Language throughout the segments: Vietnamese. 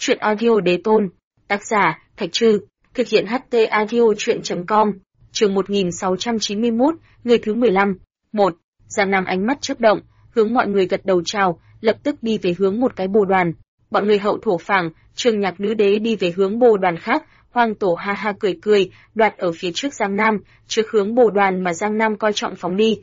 Chuyện audio đế tôn. Tác giả, Thạch Trư. Thực hiện HT audio chuyện.com. Chương 1691, người thứ 15. 1. Giang Nam ánh mắt chớp động, hướng mọi người gật đầu chào, lập tức đi về hướng một cái bồ đoàn. Bọn người Hậu Thổ Phảng, Trương Nhạc Nữ Đế đi về hướng bồ đoàn khác. Hoang Tổ ha ha cười cười, đoạt ở phía trước Giang Nam, trước hướng bồ đoàn mà Giang Nam coi trọng phóng đi.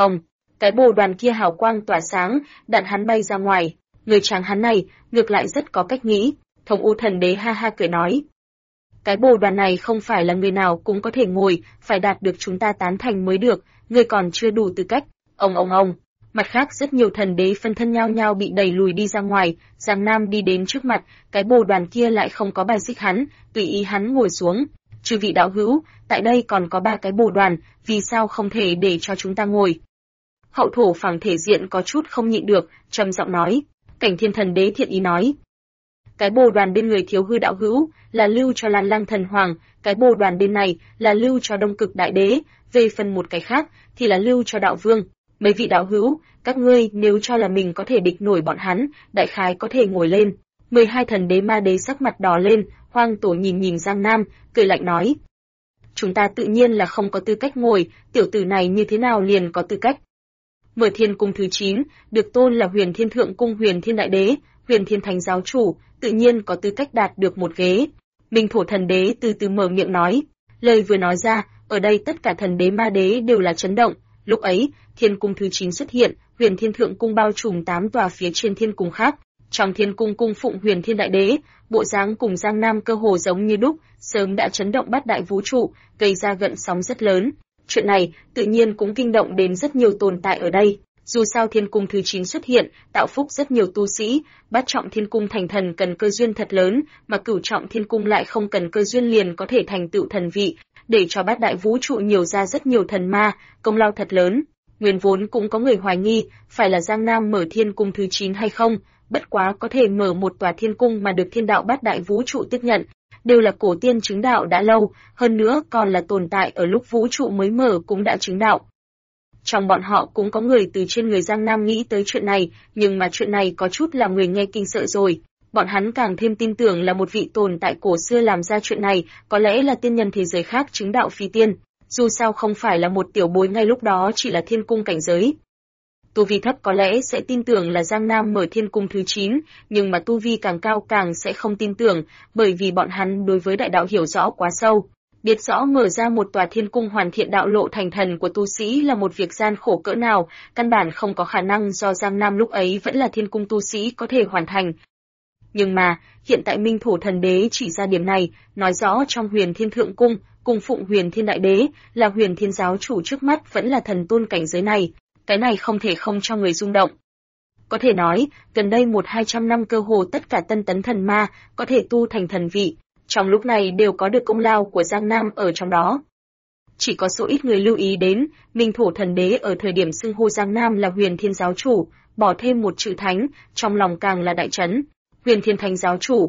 Cái bồ đoàn kia hào quang tỏa sáng, đạn hắn bay ra ngoài. Người tráng hắn này, ngược lại rất có cách nghĩ. Thông U Thần Đế ha ha cười nói. Cái bồ đoàn này không phải là người nào cũng có thể ngồi, phải đạt được chúng ta tán thành mới được, người còn chưa đủ tư cách. Ông. Mặt khác rất nhiều thần đế phân thân nhao nhao bị đẩy lùi đi ra ngoài, Giang Nam đi đến trước mặt, cái bồ đoàn kia lại không có bài xích hắn, tùy ý hắn ngồi xuống. Chư vị đạo hữu, tại đây còn có 3 cái bồ đoàn, vì sao không thể để cho chúng ta ngồi? Hậu Thổ Phảng thể diện có chút không nhịn được, trầm giọng nói. Cảnh Thiên Thần Đế thiện ý nói. Cái bồ đoàn bên người Thiếu Hư đạo hữu là lưu cho Lan Lăng Thần Hoàng, cái bồ đoàn bên này là lưu cho Đông Cực Đại Đế, về phần một cái khác thì là lưu cho Đạo Vương. Mấy vị đạo hữu, các ngươi nếu cho là mình có thể địch nổi bọn hắn, đại khái có thể ngồi lên. 12 thần đế ma đế sắc mặt đỏ lên, Hoang Tổ nhìn Giang Nam, cười lạnh nói. Chúng ta tự nhiên là không có tư cách ngồi, tiểu tử này như thế nào liền có tư cách. Mở Thiên Cung thứ 9, được tôn là Huyền Thiên Thượng Cung Huyền Thiên Đại Đế, Huyền Thiên Thánh Giáo Chủ, tự nhiên có tư cách đạt được một ghế. Minh Thổ Thần Đế từ từ mở miệng nói, lời vừa nói ra, ở đây tất cả thần đế ma đế đều là chấn động. Lúc ấy, Thiên Cung thứ 9 xuất hiện, Huyền Thiên Thượng Cung bao trùm 8 tòa phía trên thiên cung khác. Trong Thiên Cung cung phụng Huyền Thiên Đại Đế, bộ dáng cùng Giang Nam cơ hồ giống như đúc, sớm đã chấn động bát đại vũ trụ, gây ra gợn sóng rất lớn. Chuyện này tự nhiên cũng kinh động đến rất nhiều tồn tại ở đây. Dù sao Thiên Cung thứ 9 xuất hiện, tạo phúc rất nhiều tu sĩ, bát trọng Thiên Cung thành thần cần cơ duyên thật lớn, mà cửu trọng Thiên Cung lại không cần cơ duyên liền có thể thành tựu thần vị, để cho bát đại vũ trụ nhiều ra rất nhiều thần ma, công lao thật lớn. Nguyên vốn cũng có người hoài nghi, phải là Giang Nam mở Thiên Cung thứ 9 hay không, bất quá có thể mở một tòa thiên cung mà được thiên đạo bát đại vũ trụ tiếp nhận, đều là cổ tiên chứng đạo đã lâu, hơn nữa còn là tồn tại ở lúc vũ trụ mới mở cũng đã chứng đạo. Trong bọn họ cũng có người từ trên người Giang Nam nghĩ tới chuyện này, nhưng mà chuyện này có chút làm người nghe kinh sợ rồi. Bọn hắn càng thêm tin tưởng là một vị tồn tại cổ xưa làm ra chuyện này, có lẽ là tiên nhân thế giới khác chứng đạo phi tiên. Dù sao không phải là một tiểu bối ngay lúc đó chỉ là thiên cung cảnh giới. Tu vi thấp có lẽ sẽ tin tưởng là Giang Nam mở Thiên Cung thứ 9, nhưng mà tu vi càng cao càng sẽ không tin tưởng, bởi vì bọn hắn đối với đại đạo hiểu rõ quá sâu. Biết rõ mở ra một tòa thiên cung hoàn thiện đạo lộ thành thần của tu sĩ là một việc gian khổ cỡ nào, căn bản không có khả năng do Giang Nam lúc ấy vẫn là thiên cung tu sĩ có thể hoàn thành. Nhưng mà, hiện tại Minh Thổ Thần Đế chỉ ra điểm này, nói rõ trong Huyền Thiên Thượng Cung, cung phụng Huyền Thiên Đại Đế, là Huyền Thiên Giáo Chủ trước mắt vẫn là thần tôn cảnh giới này, cái này không thể không cho người rung động. Có thể nói, gần đây 100-200 năm cơ hồ tất cả tân tấn thần ma có thể tu thành thần vị, trong lúc này đều có được công lao của Giang Nam ở trong đó. Chỉ có số ít người lưu ý đến, Minh Thổ Thần Đế ở thời điểm xưng hô Giang Nam là Huyền Thiên Giáo Chủ, bỏ thêm một chữ thánh, trong lòng càng là đại chấn. Huyền Thiên Thánh Giáo Chủ.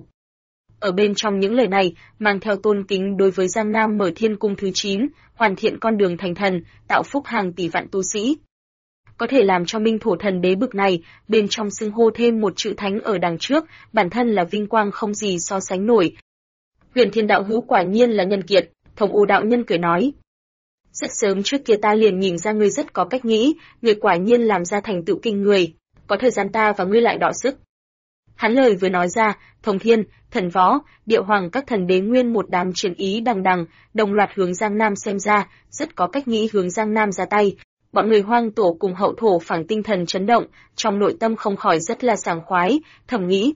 Ở bên trong những lời này, mang theo tôn kính đối với Giang Nam mở Thiên Cung thứ 9, hoàn thiện con đường thành thần, tạo phúc hàng tỷ vạn tu sĩ. Có thể làm cho Minh Thổ Thần Đế bực này, bên trong xưng hô thêm một chữ thánh ở đằng trước, bản thân là vinh quang không gì so sánh nổi. Huyền Thiên đạo hữu quả nhiên là nhân kiệt, Thông U đạo nhân cười nói. Rất sớm trước kia ta liền nhìn ra ngươi rất có cách nghĩ, ngươi quả nhiên làm ra thành tựu kinh người, có thời gian ta và ngươi lại đọ sức. Hắn lời vừa nói ra, Thông Thiên, Thần Võ, Địa Hoàng các thần đế nguyên một đám chiến ý đằng đằng, đồng loạt hướng Giang Nam xem ra, rất có cách nghĩ hướng Giang Nam ra tay. Bọn người Hoang Tổ cùng Hậu Thổ Phảng tinh thần chấn động, trong nội tâm không khỏi rất là sảng khoái, thầm nghĩ.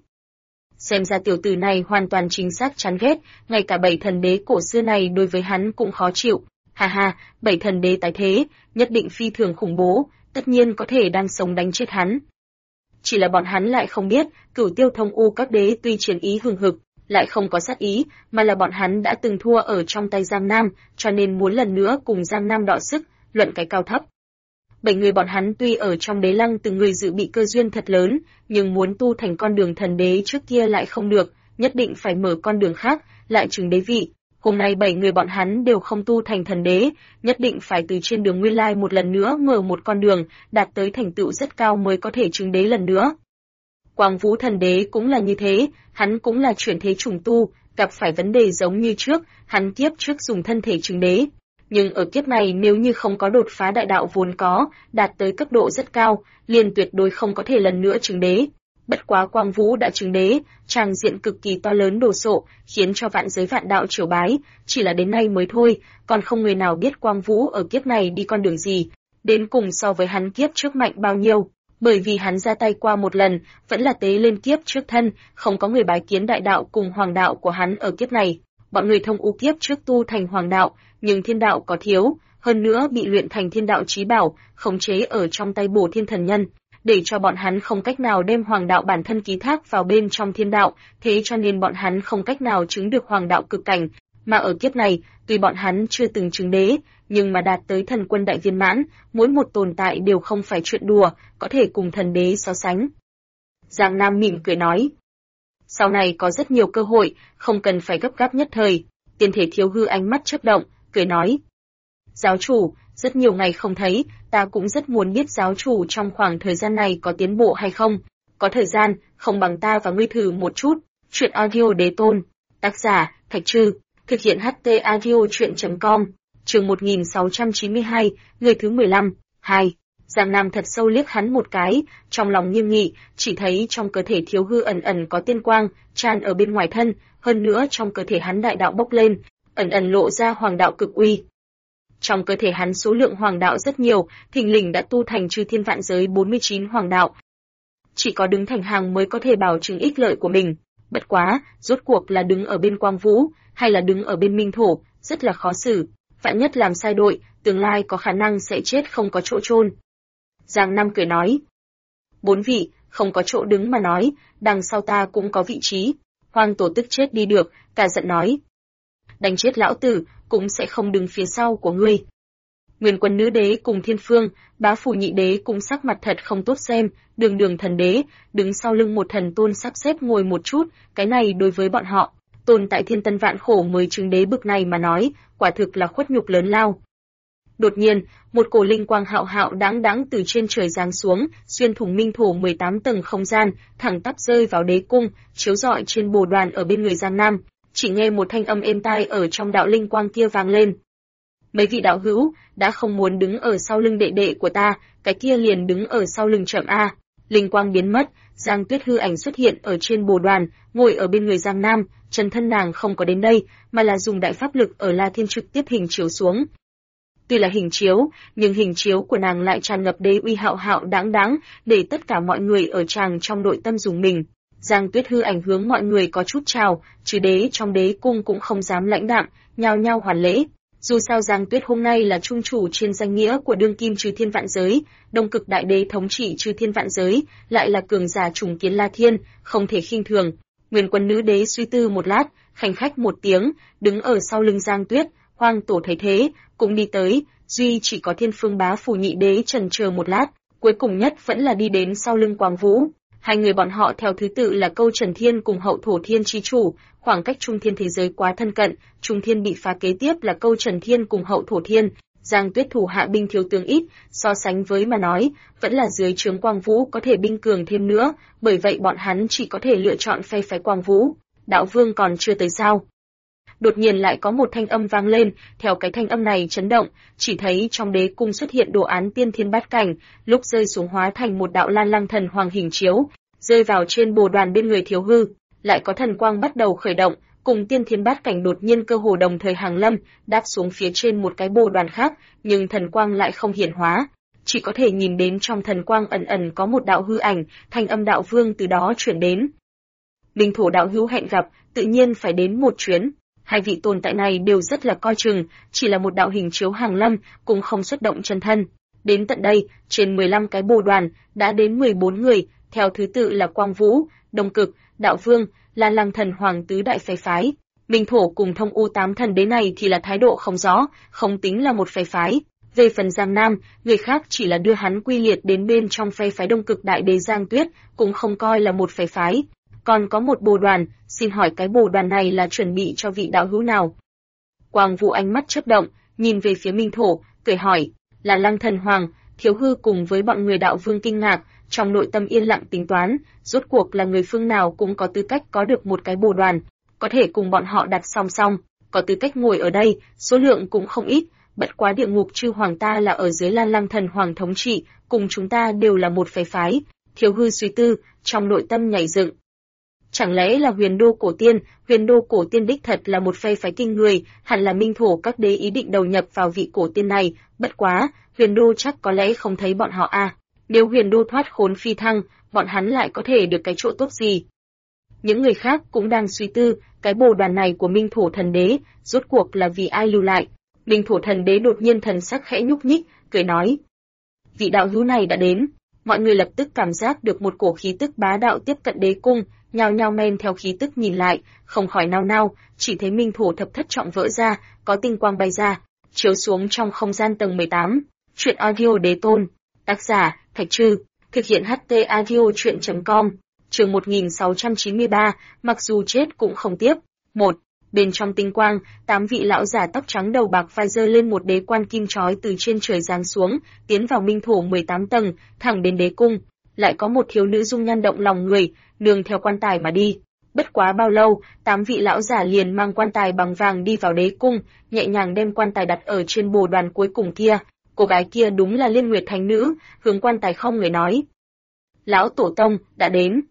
Xem ra tiểu tử này hoàn toàn chính xác chán ghét, ngay cả 7 thần đế cổ xưa này đối với hắn cũng khó chịu. Ha ha, 7 thần đế tái thế, nhất định phi thường khủng bố, tất nhiên có thể đang sống đánh chết hắn. Chỉ là bọn hắn lại không biết, Cửu Tiêu Thông U các đế tuy chiến ý hừng hực, lại không có sát ý, mà là bọn hắn đã từng thua ở trong tay Giang Nam, cho nên muốn lần nữa cùng Giang Nam đọ sức, luận cái cao thấp. 7 người bọn hắn tuy ở trong đế lăng từng người dự bị cơ duyên thật lớn, nhưng muốn tu thành con đường thần đế trước kia lại không được, nhất định phải mở con đường khác, lại chứng đế vị. Hôm nay 7 người bọn hắn đều không tu thành thần đế, nhất định phải từ trên đường nguyên lai một lần nữa mở một con đường, đạt tới thành tựu rất cao mới có thể chứng đế lần nữa. Quang Vũ Thần Đế cũng là như thế, hắn cũng là chuyển thế trùng tu, gặp phải vấn đề giống như trước, hắn kiếp trước dùng thân thể chứng đế. Nhưng ở kiếp này nếu như không có đột phá đại đạo vốn có, đạt tới cấp độ rất cao, liền tuyệt đối không có thể lần nữa chứng đế. Bất quá Quang Vũ đã chứng đế, tràng diện cực kỳ to lớn đồ sộ, khiến cho vạn giới vạn đạo triều bái, chỉ là đến nay mới thôi, còn không người nào biết Quang Vũ ở kiếp này đi con đường gì, đến cùng so với hắn kiếp trước mạnh bao nhiêu. Bởi vì hắn ra tay qua một lần, vẫn là tế lên kiếp trước thân, không có người bái kiến đại đạo cùng hoàng đạo của hắn ở kiếp này. Bọn người thông u kiếp trước tu thành hoàng đạo, nhưng thiên đạo có thiếu, hơn nữa bị luyện thành thiên đạo chí bảo, khống chế ở trong tay Bổ Thiên Thần Nhân, để cho bọn hắn không cách nào đem hoàng đạo bản thân ký thác vào bên trong thiên đạo, thế cho nên bọn hắn không cách nào chứng được hoàng đạo cực cảnh, mà ở kiếp này, tuy bọn hắn chưa từng chứng đế, nhưng mà đạt tới thần quân đại viên mãn, mỗi một tồn tại đều không phải chuyện đùa, có thể cùng thần đế so sánh. Giang Nam mỉm cười nói, sau này có rất nhiều cơ hội, không cần phải gấp gáp nhất thời. Tiên thể Thiếu Hư ánh mắt chớp động, cười nói, giáo chủ, rất nhiều ngày không thấy, ta cũng rất muốn biết giáo chủ trong khoảng thời gian này có tiến bộ hay không. Có thời gian, không bằng ta và ngươi thử một chút. Chuyện audio đế tôn. Tác giả, Thạch Trư. Thực hiện HT audio chuyện.com. Chương 1692, người thứ 15. 2. Giang Nam thật sâu liếc hắn một cái, trong lòng nghiêm nghị, chỉ thấy trong cơ thể Thiếu Hư ẩn ẩn có tiên quang, tràn ở bên ngoài thân, hơn nữa trong cơ thể hắn đại đạo bốc lên, ẩn ẩn lộ ra hoàng đạo cực uy. Trong cơ thể hắn số lượng hoàng đạo rất nhiều, thình lình đã tu thành chư thiên vạn giới 49 hoàng đạo. Chỉ có đứng thành hàng mới có thể bảo chứng ích lợi của mình. Bất quá, rốt cuộc là đứng ở bên Quang Vũ, hay là đứng ở bên Minh Thổ, rất là khó xử. Vạn nhất làm sai đội, tương lai có khả năng sẽ chết không có chỗ chôn. Giang Nam cười nói, 4 vị, không có chỗ đứng mà nói, đằng sau ta cũng có vị trí. Hoàng tổ tức chết đi được, cả giận nói, đánh chết lão tử, cũng sẽ không đứng phía sau của ngươi. Nguyên Quân Nữ Đế cùng Thiên Phương, Bá Phủ Nhị Đế cũng sắc mặt thật không tốt xem, đường đường thần đế, đứng sau lưng một thần tôn sắp xếp ngồi một chút, cái này đối với bọn họ, tồn tại thiên tân vạn khổ mới chứng đế bực này mà nói, quả thực là khuất nhục lớn lao. Đột nhiên, một cổ linh quang hạo hạo đáng đáng từ trên trời giáng xuống, xuyên thủng minh thổ 18 tầng không gian, thẳng tắp rơi vào đế cung, chiếu rọi trên bồ đoàn ở bên người Giang Nam. Chỉ nghe một thanh âm êm tai ở trong đạo linh quang kia vang lên. Mấy vị đạo hữu, đã không muốn đứng ở sau lưng đệ đệ của ta, cái kia liền đứng ở sau lưng chậm a. Linh quang biến mất, Giang Tuyết hư ảnh xuất hiện ở trên bồ đoàn, ngồi ở bên người Giang Nam, chân thân nàng không có đến đây, mà là dùng đại pháp lực ở La Thiên trực tiếp hình chiếu xuống. Tuy là hình chiếu, nhưng hình chiếu của nàng lại tràn ngập đế uy hạo hạo đáng đáng, để tất cả mọi người ở tràng trong nội tâm dùng mình. Giang Tuyết hư ảnh hướng mọi người có chút chào, trừ đế trong đế cung cũng không dám lãnh đạm, nhao nhao hoàn lễ. Dù sao Giang Tuyết hôm nay là trung chủ trên danh nghĩa của đương kim chư thiên vạn giới, Đông Cực Đại Đế thống trị chư thiên vạn giới, lại là cường giả trùng kiến La Thiên, không thể khinh thường. Nguyên Quân Nữ Đế suy tư một lát, khanh khách một tiếng, đứng ở sau lưng Giang Tuyết, Hoàng tổ thấy thế, cũng đi tới, duy chỉ có Thiên Phương Bá Phủ Nhị Đế chần chờ một lát, cuối cùng nhất vẫn là đi đến sau lưng Quang Vũ. Hai người bọn họ theo thứ tự là Câu Trần Thiên cùng Hậu Thổ Thiên chi chủ, khoảng cách Trung Thiên thế giới quá thân cận, Trung Thiên bị phá kế tiếp là Câu Trần Thiên cùng Hậu Thổ Thiên. Giang Tuyết thủ hạ binh thiếu tướng ít, so sánh với mà nói, vẫn là dưới trướng Quang Vũ có thể binh cường thêm nữa, bởi vậy bọn hắn chỉ có thể lựa chọn phe phái Quang Vũ. Đạo Vương còn chưa tới sao? Đột nhiên lại có một thanh âm vang lên, theo cái thanh âm này chấn động, chỉ thấy trong đế cung xuất hiện đồ án tiên thiên bát cảnh, lúc rơi xuống hóa thành một đạo lan lăng thần hoàng hình chiếu, rơi vào trên bồ đoàn bên người Thiếu Hư, lại có thần quang bắt đầu khởi động, cùng tiên thiên bát cảnh đột nhiên cơ hồ đồng thời hàng lâm, đáp xuống phía trên một cái bồ đoàn khác, nhưng thần quang lại không hiển hóa, chỉ có thể nhìn đến trong thần quang ẩn ẩn có một đạo hư ảnh, thanh âm đạo vương từ đó chuyển đến. Minh Thổ đạo hữu hẹn gặp, tự nhiên phải đến một chuyến. Hai vị tồn tại này đều rất là coi chừng, chỉ là một đạo hình chiếu hàng lâm, cũng không xuất động chân thân. Đến tận đây, trên 15 cái bồ đoàn, đã đến 14 người, theo thứ tự là Quang Vũ, Đông Cực, Đạo Vương, Lan Lăng Thần Hoàng tứ đại phe phái. Minh Thổ cùng Thông U 8 thần đế này thì là thái độ không rõ, không tính là một phe phái. Về phần Giang Nam, người khác chỉ là đưa hắn quy liệt đến bên trong phe phái Đông Cực Đại Đế Giang Tuyết, cũng không coi là một phe phái. Còn có một bồ đoàn, xin hỏi cái bồ đoàn này là chuẩn bị cho vị đạo hữu nào? Quang Vũ ánh mắt chớp động, nhìn về phía Minh Thổ, cười hỏi, là Lăng Thần Hoàng. Thiếu Hư cùng với bọn người Đạo Vương kinh ngạc, trong nội tâm yên lặng tính toán, rốt cuộc là người phương nào cũng có tư cách có được một cái bồ đoàn, có thể cùng bọn họ đặt song song, có tư cách ngồi ở đây, số lượng cũng không ít, bất quá địa ngục chư hoàng ta là ở dưới Lan Lăng thần hoàng thống trị, cùng chúng ta đều là một phái. Thiếu hư suy tư, trong nội tâm nhảy dựng. Chẳng lẽ là huyền đô cổ tiên đích thật là một phái kinh người, hẳn là minh thổ các đế ý định đầu nhập vào vị cổ tiên này, bất quá, huyền đô chắc có lẽ không thấy bọn họ à. Nếu huyền đô thoát khốn phi thăng, bọn hắn lại có thể được cái chỗ tốt gì? Những người khác cũng đang suy tư, cái bồ đoàn này của minh thổ thần đế, rốt cuộc là vì ai lưu lại? Minh thổ thần đế đột nhiên thần sắc khẽ nhúc nhích, cười nói. Vị đạo hữu này đã đến. Mọi người lập tức cảm giác được một cổ khí tức bá đạo tiếp cận đế cung, nhao nhao men theo khí tức nhìn lại, không khỏi nao nao, chỉ thấy minh thổ thập thất trọng vỡ ra, có tinh quang bay ra, chiếu xuống trong không gian tầng 18. Truyện audio đế tôn. Tác giả, Thạch Trư. Thực hiện HT audio truyện.com. Chương 1693, mặc dù chết cũng không tiếc. 1. Bên trong tinh quang, 8 vị lão giả tóc trắng đầu bạc vai giơ lên một đế quan kim chói từ trên trời giáng xuống, tiến vào minh thổ 18 tầng, thẳng đến đế cung. Lại có một thiếu nữ dung nhan động lòng người, nương theo quan tài mà đi. Bất quá bao lâu, 8 vị lão giả liền mang quan tài bằng vàng đi vào đế cung, nhẹ nhàng đem quan tài đặt ở trên bồ đoàn cuối cùng kia. Cô gái kia đúng là Liên Nguyệt Thánh Nữ, hướng quan tài không người nói. Lão Tổ Tông, đã đến.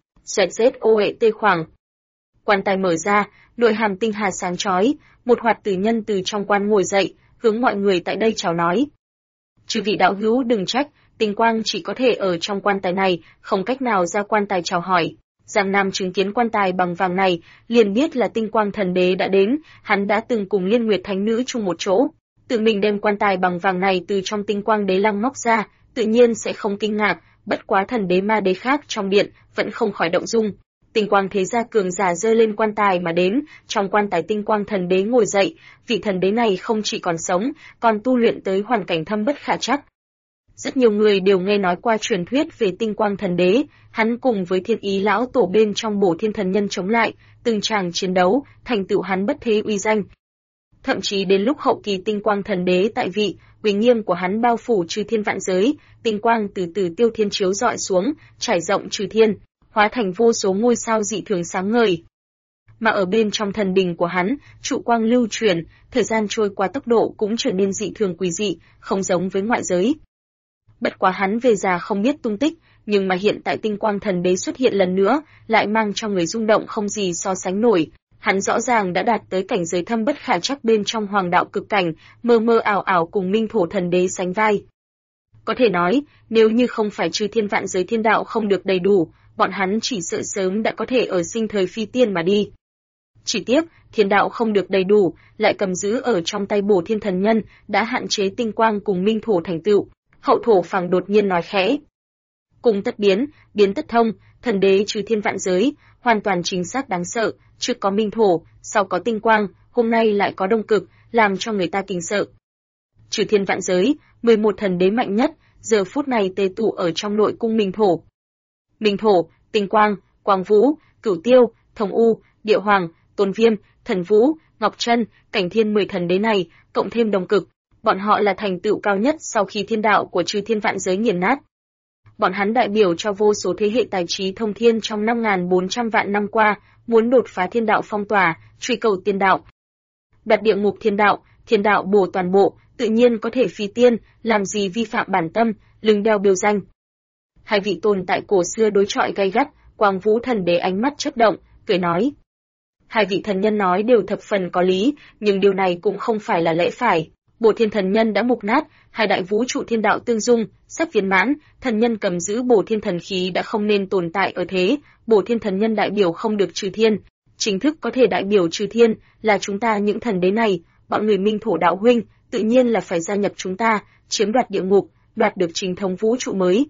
ZZOET khoảng. Quan tài mở ra, nội hàm tinh hà sáng chói, một hoạt tử nhân từ trong quan ngồi dậy, hướng mọi người tại đây chào nói. Chư vị đạo hữu đừng trách, tinh quang chỉ có thể ở trong quan tài này, không cách nào ra quan tài chào hỏi. Giang Nam chứng kiến quan tài bằng vàng này, liền biết là tinh quang thần đế đã đến, hắn đã từng cùng Liên Nguyệt Thánh Nữ chung một chỗ. Tự mình đem quan tài bằng vàng này từ trong tinh quang đế lăng móc ra, tự nhiên sẽ không kinh ngạc, bất quá thần đế ma đế khác trong điện vẫn không khỏi động dung. Tinh quang thế gia cường giả giơ lên quan tài mà đến, trong quan tài tinh quang thần đế ngồi dậy, vị thần đế này không chỉ còn sống, còn tu luyện tới hoàn cảnh thâm bất khả trắc. Rất nhiều người đều nghe nói qua truyền thuyết về tinh quang thần đế, hắn cùng với thiên ý lão tổ bên trong bổ thiên thần nhân chống lại, từng tràng chiến đấu, thành tựu hắn bất thế uy danh. Thậm chí đến lúc hậu kỳ tinh quang thần đế tại vị, uy nghiêm của hắn bao phủ chư thiên vạn giới, tinh quang từ từ tiêu thiên chiếu rọi xuống, trải rộng chư thiên, hóa thành vô số ngôi sao dị thường sáng ngời. Mà ở bên trong thần đình của hắn, trụ quang lưu truyền, thời gian trôi qua tốc độ cũng trở nên dị thường quỷ dị, không giống với ngoại giới. Bất quá hắn về già không biết tung tích, nhưng mà hiện tại tinh quang thần đế xuất hiện lần nữa, lại mang cho người rung động không gì so sánh nổi. Hắn rõ ràng đã đạt tới cảnh giới thâm bất khả trắc bên trong hoàng đạo cực cảnh, mơ mơ ảo ảo cùng minh thổ thần đế sánh vai. Có thể nói, nếu như không phải chư thiên vạn giới thiên đạo không được đầy đủ, bọn hắn chỉ sợ sớm đã có thể ở sinh thời phi tiên mà đi. Chỉ tiếc, thiên đạo không được đầy đủ, lại cầm giữ ở trong tay bổ thiên thần nhân, đã hạn chế tinh quang cùng minh thổ thành tựu. Hậu thổ phẳng đột nhiên nói khẽ. Cùng tất biến, biến tất thông, thần đế trừ thiên vạn giới, hoàn toàn chính xác đáng sợ, trước có minh thổ, sau có tinh quang, hôm nay lại có đông cực, làm cho người ta kinh sợ. Trừ thiên vạn giới, 11 thần đế mạnh nhất, giờ phút này tề tụ ở trong nội cung minh thổ. Minh thổ, tinh quang, quang vũ, cửu tiêu, thông u, địa hoàng, tôn viêm, thần vũ, ngọc trân, cảnh thiên 10 thần đế này, cộng thêm đông cực. Bọn họ là thành tựu cao nhất sau khi thiên đạo của chư thiên vạn giới nghiền nát. Bọn hắn đại biểu cho vô số thế hệ tài trí thông thiên trong 5.400 vạn năm qua, muốn đột phá thiên đạo phong tỏa, truy cầu tiên đạo. Đặt địa ngục thiên đạo bổ toàn bộ, tự nhiên có thể phi tiên, làm gì vi phạm bản tâm, lưng đeo biểu danh. Hai vị tồn tại cổ xưa đối chọi gay gắt, Quang Vũ thần đế ánh mắt chớp động, cười nói. Hai vị thần nhân nói đều thập phần có lý, nhưng điều này cũng không phải là lẽ phải. Bổ thiên thần nhân đã mục nát, hai đại vũ trụ thiên đạo tương dung, sắp viên mãn, thần nhân cầm giữ bổ thiên thần khí đã không nên tồn tại ở thế, bổ thiên thần nhân đại biểu không được trừ thiên, chính thức có thể đại biểu trừ thiên, là chúng ta những thần đế này, bọn người minh thổ đạo huynh, tự nhiên là phải gia nhập chúng ta, chiếm đoạt địa ngục, đoạt được chính thống vũ trụ mới.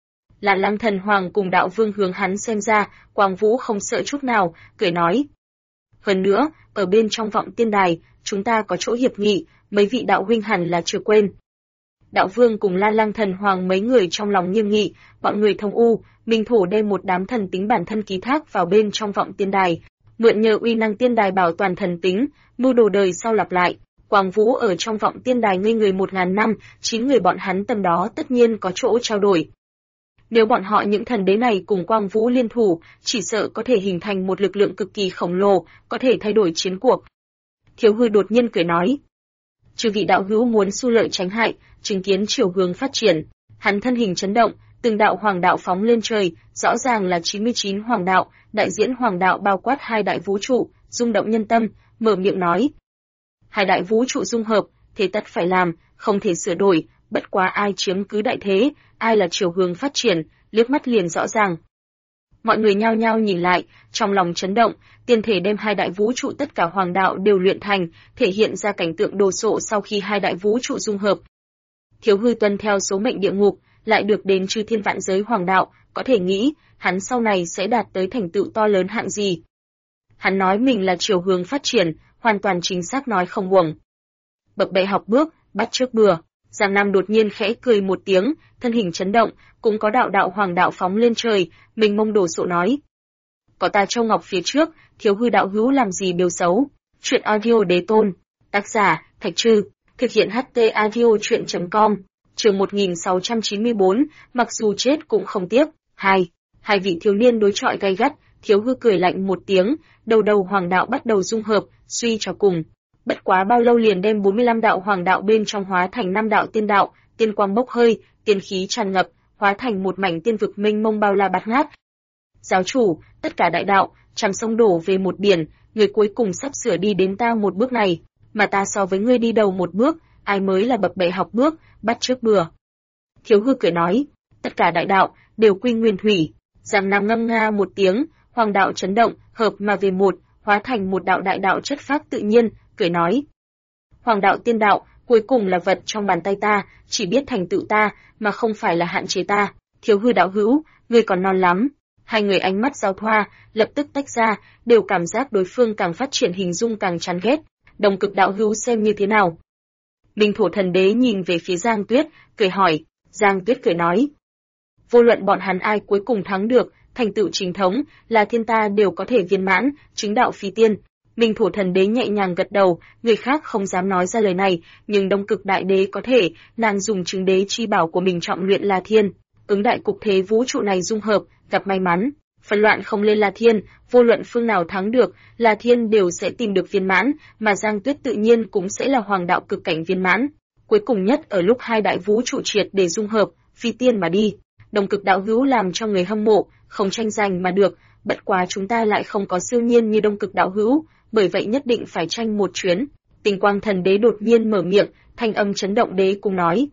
Là Lăng Thần Hoàng cùng đạo vương hướng hắn xem ra, Quang Vũ không sợ chút nào, cười nói. Hơn nữa, ở bên trong vọng tiên đài, chúng ta có chỗ hiệp nghị, mấy vị đạo huynh hẳn là chưa quên. Đạo vương cùng La Lăng Thần Hoàng mấy người trong lòng nghiêm nghị, bọn người thông u, minh thổ đem một đám thần tính bản thân ký thác vào bên trong vọng tiên đài, mượn nhờ uy năng tiên đài bảo toàn thần tính, mưu đồ đời sau lặp lại. Quang Vũ ở trong vọng tiên đài ngây người 1000 năm, 9 người bọn hắn tầm đó tất nhiên có chỗ trao đổi. Nếu bọn họ những thần đế này cùng Quang Vũ liên thủ, chỉ sợ có thể hình thành một lực lượng cực kỳ khổng lồ, có thể thay đổi chiến cuộc. Thiếu Hư đột nhiên cười nói. Chư vị đạo hữu muốn xu lợi tránh hại, chứng kiến chiều hướng phát triển. Hắn thân hình chấn động, từng đạo hoàng đạo phóng lên trời, rõ ràng là 99 hoàng đạo, đại diễn hoàng đạo bao quát hai đại vũ trụ, rung động nhân tâm, mở miệng nói. Hai đại vũ trụ dung hợp, thế tất phải làm, không thể sửa đổi, bất quá ai chiếm cứ đại thế, ai là chiều hướng phát triển, liếc mắt liền rõ ràng. Mọi người nhao nhao nhìn lại, trong lòng chấn động, tiên thể đem hai đại vũ trụ tất cả hoàng đạo đều luyện thành, thể hiện ra cảnh tượng đồ sộ sau khi hai đại vũ trụ dung hợp. Thiếu Hư tuân theo số mệnh địa ngục, lại được đến chư thiên vạn giới hoàng đạo, có thể nghĩ, hắn sau này sẽ đạt tới thành tựu to lớn hạng gì. Hắn nói mình là chiều hướng phát triển, hoàn toàn chính xác nói không uổng. Bậc bệ học bước, bắt trước bừa. Giang Nam đột nhiên khẽ cười một tiếng, thân hình chấn động, cũng có đạo đạo hoàng đạo phóng lên trời, mình mông đổ sộ nói. Có ta Châu Ngọc phía trước, Thiếu Hư đạo hữu làm gì điều xấu. Chuyện audio đế tôn. Tác giả, Thạch Trư. Thực hiện HT audio chuyện.com. Chương 1694, mặc dù chết cũng không tiếc. Hai vị thiếu niên đối chọi gay gắt, Thiếu Hư cười lạnh một tiếng, đầu hoàng đạo bắt đầu dung hợp, suy cho cùng. Bất quá bao lâu liền đem 45 đạo hoàng đạo bên trong hóa thành 5 đạo, tiên quang bốc hơi, tiên khí tràn ngập, hóa thành một mảnh tiên vực mênh mông bao la bát ngát. Giáo chủ, tất cả đại đạo, trăm sông đổ về một biển, người cuối cùng sắp sửa đi đến ta một bước này, mà ta so với ngươi đi đầu một bước, ai mới là bậc bệ học bước, bắt trước bừa. Thiếu Hư cười nói, tất cả đại đạo đều quy nguyên thủy. Giang Nam ngâm nga một tiếng, hoàng đạo chấn động, hợp mà về một, hóa thành một đạo đại đạo chất phác tự nhiên, cười nói. Hoàng đạo tiên đạo, cuối cùng là vật trong bàn tay ta, chỉ biết thành tựu ta, mà không phải là hạn chế ta. Thiếu Hư đạo hữu, ngươi còn non lắm. Hai người ánh mắt giao thoa, lập tức tách ra, đều cảm giác đối phương càng phát triển hình dung càng chán ghét. Đồng Cực đạo hữu xem như thế nào? Minh Thổ thần đế nhìn về phía Giang Tuyết, cười hỏi. Giang Tuyết cười nói. Vô luận bọn hắn ai cuối cùng thắng được, thành tựu chính thống, là thiên ta đều có thể viên mãn, chứng đạo phi tiên. Minh Thổ thần đế nhẹ nhàng gật đầu, người khác không dám nói ra lời này, nhưng Đông Cực đại đế có thể, nàng dùng chứng đế chi bảo của mình trọng luyện La Thiên, ứng đại cục thế vũ trụ này dung hợp, gặp may mắn, phân loạn không lên La Thiên, vô luận phương nào thắng được, La Thiên đều sẽ tìm được viên mãn, mà Giang Tuyết tự nhiên cũng sẽ là hoàng đạo cực cảnh viên mãn. Cuối cùng nhất ở lúc hai đại vũ trụ triệt để dung hợp, phi tiên mà đi. Đồng Cực đạo hữu làm cho người hâm mộ, không tranh giành mà được, bất quá chúng ta lại không có siêu nhiên như Đông Cực đạo hữu, bởi vậy nhất định phải tranh một chuyến. Tình Quang thần đế đột nhiên mở miệng, thanh âm chấn động đế cùng nói.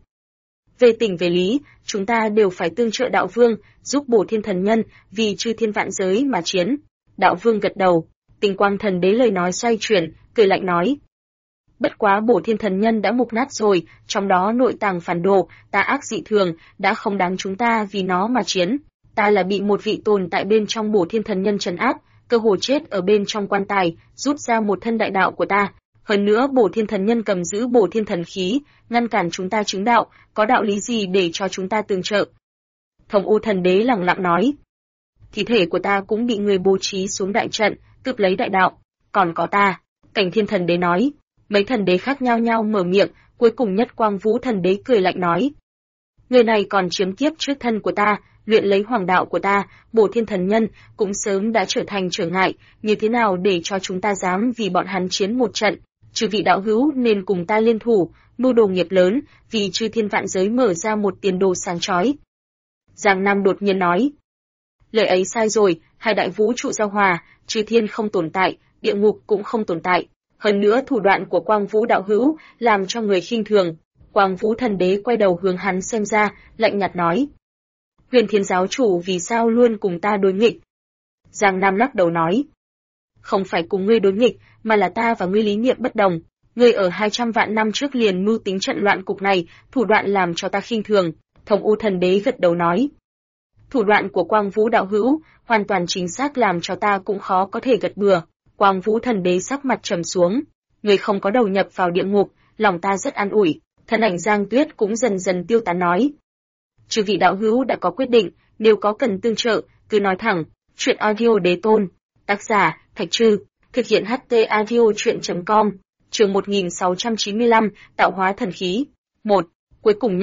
Về tình về lý, chúng ta đều phải tương trợ đạo vương, giúp bổ thiên thần nhân, vì chư thiên vạn giới mà chiến. Đạo vương gật đầu, Tình Quang thần đế lời nói xoay chuyển, cười lạnh nói. Bất quá bổ thiên thần nhân đã mục nát rồi, trong đó nội tàng phản đồ, tà ác dị thường, đã không đáng chúng ta vì nó mà chiến. Ta là bị một vị tồn tại bên trong bổ thiên thần nhân trấn áp, cơ hồ chết ở bên trong quan tài, rút ra một thân đại đạo của ta. Hơn nữa bổ thiên thần nhân cầm giữ bổ thiên thần khí, ngăn cản chúng ta chứng đạo, có đạo lý gì để cho chúng ta tương trợ? Thông U thần đế lẳng lặng nói. Thi thể của ta cũng bị người bố trí xuống đại trận, cướp lấy đại đạo. Còn có ta, Cảnh Thiên thần đế nói. Mấy thần đế khác nhau nhau mở miệng, cuối cùng nhất Quang Vũ thần đế cười lạnh nói. Người này còn chiếm kiếp trước thân của ta, luyện lấy hoàng đạo của ta, bổ thiên thần nhân, cũng sớm đã trở thành trở ngại, như thế nào để cho chúng ta dám vì bọn hắn chiến một trận? Chư vị đạo hữu nên cùng ta liên thủ, mưu đồ nghiệp lớn, vì chư thiên vạn giới mở ra một tiền đồ sáng chói. Giang Nam đột nhiên nói. Lời ấy sai rồi, hai đại vũ trụ giao hòa, chư thiên không tồn tại, địa ngục cũng không tồn tại. Hơn nữa thủ đoạn của Quang Vũ đạo hữu, làm cho người khinh thường. Quang Vũ thần đế quay đầu hướng hắn xem ra, lạnh nhạt nói. Huyền Thiên giáo chủ vì sao luôn cùng ta đối nghịch? Giang Nam lắc đầu nói. Không phải cùng ngươi đối nghịch, mà là ta và ngươi lý niệm bất đồng. Ngươi ở 200 vạn năm trước liền mưu tính trận loạn cục này, thủ đoạn làm cho ta khinh thường. Thông U thần đế gật đầu nói. Thủ đoạn của Quang Vũ đạo hữu, hoàn toàn chính xác làm cho ta cũng khó có thể gật bừa. Quang Vũ thần đế sắc mặt trầm xuống. Ngươi không có đầu nhập vào địa ngục, lòng ta rất an ủi. Thân ảnh Giang Tuyết cũng dần dần tiêu tán nói. Chư vị đạo hữu đã có quyết định, nếu có cần tương trợ, cứ nói thẳng. Chuyện audio đế tôn. Tác giả, Thạch Trư. Thực hiện HT audio chuyện.com. Chương 1695, tạo hóa thần khí. 1. Cuối cùng nhất,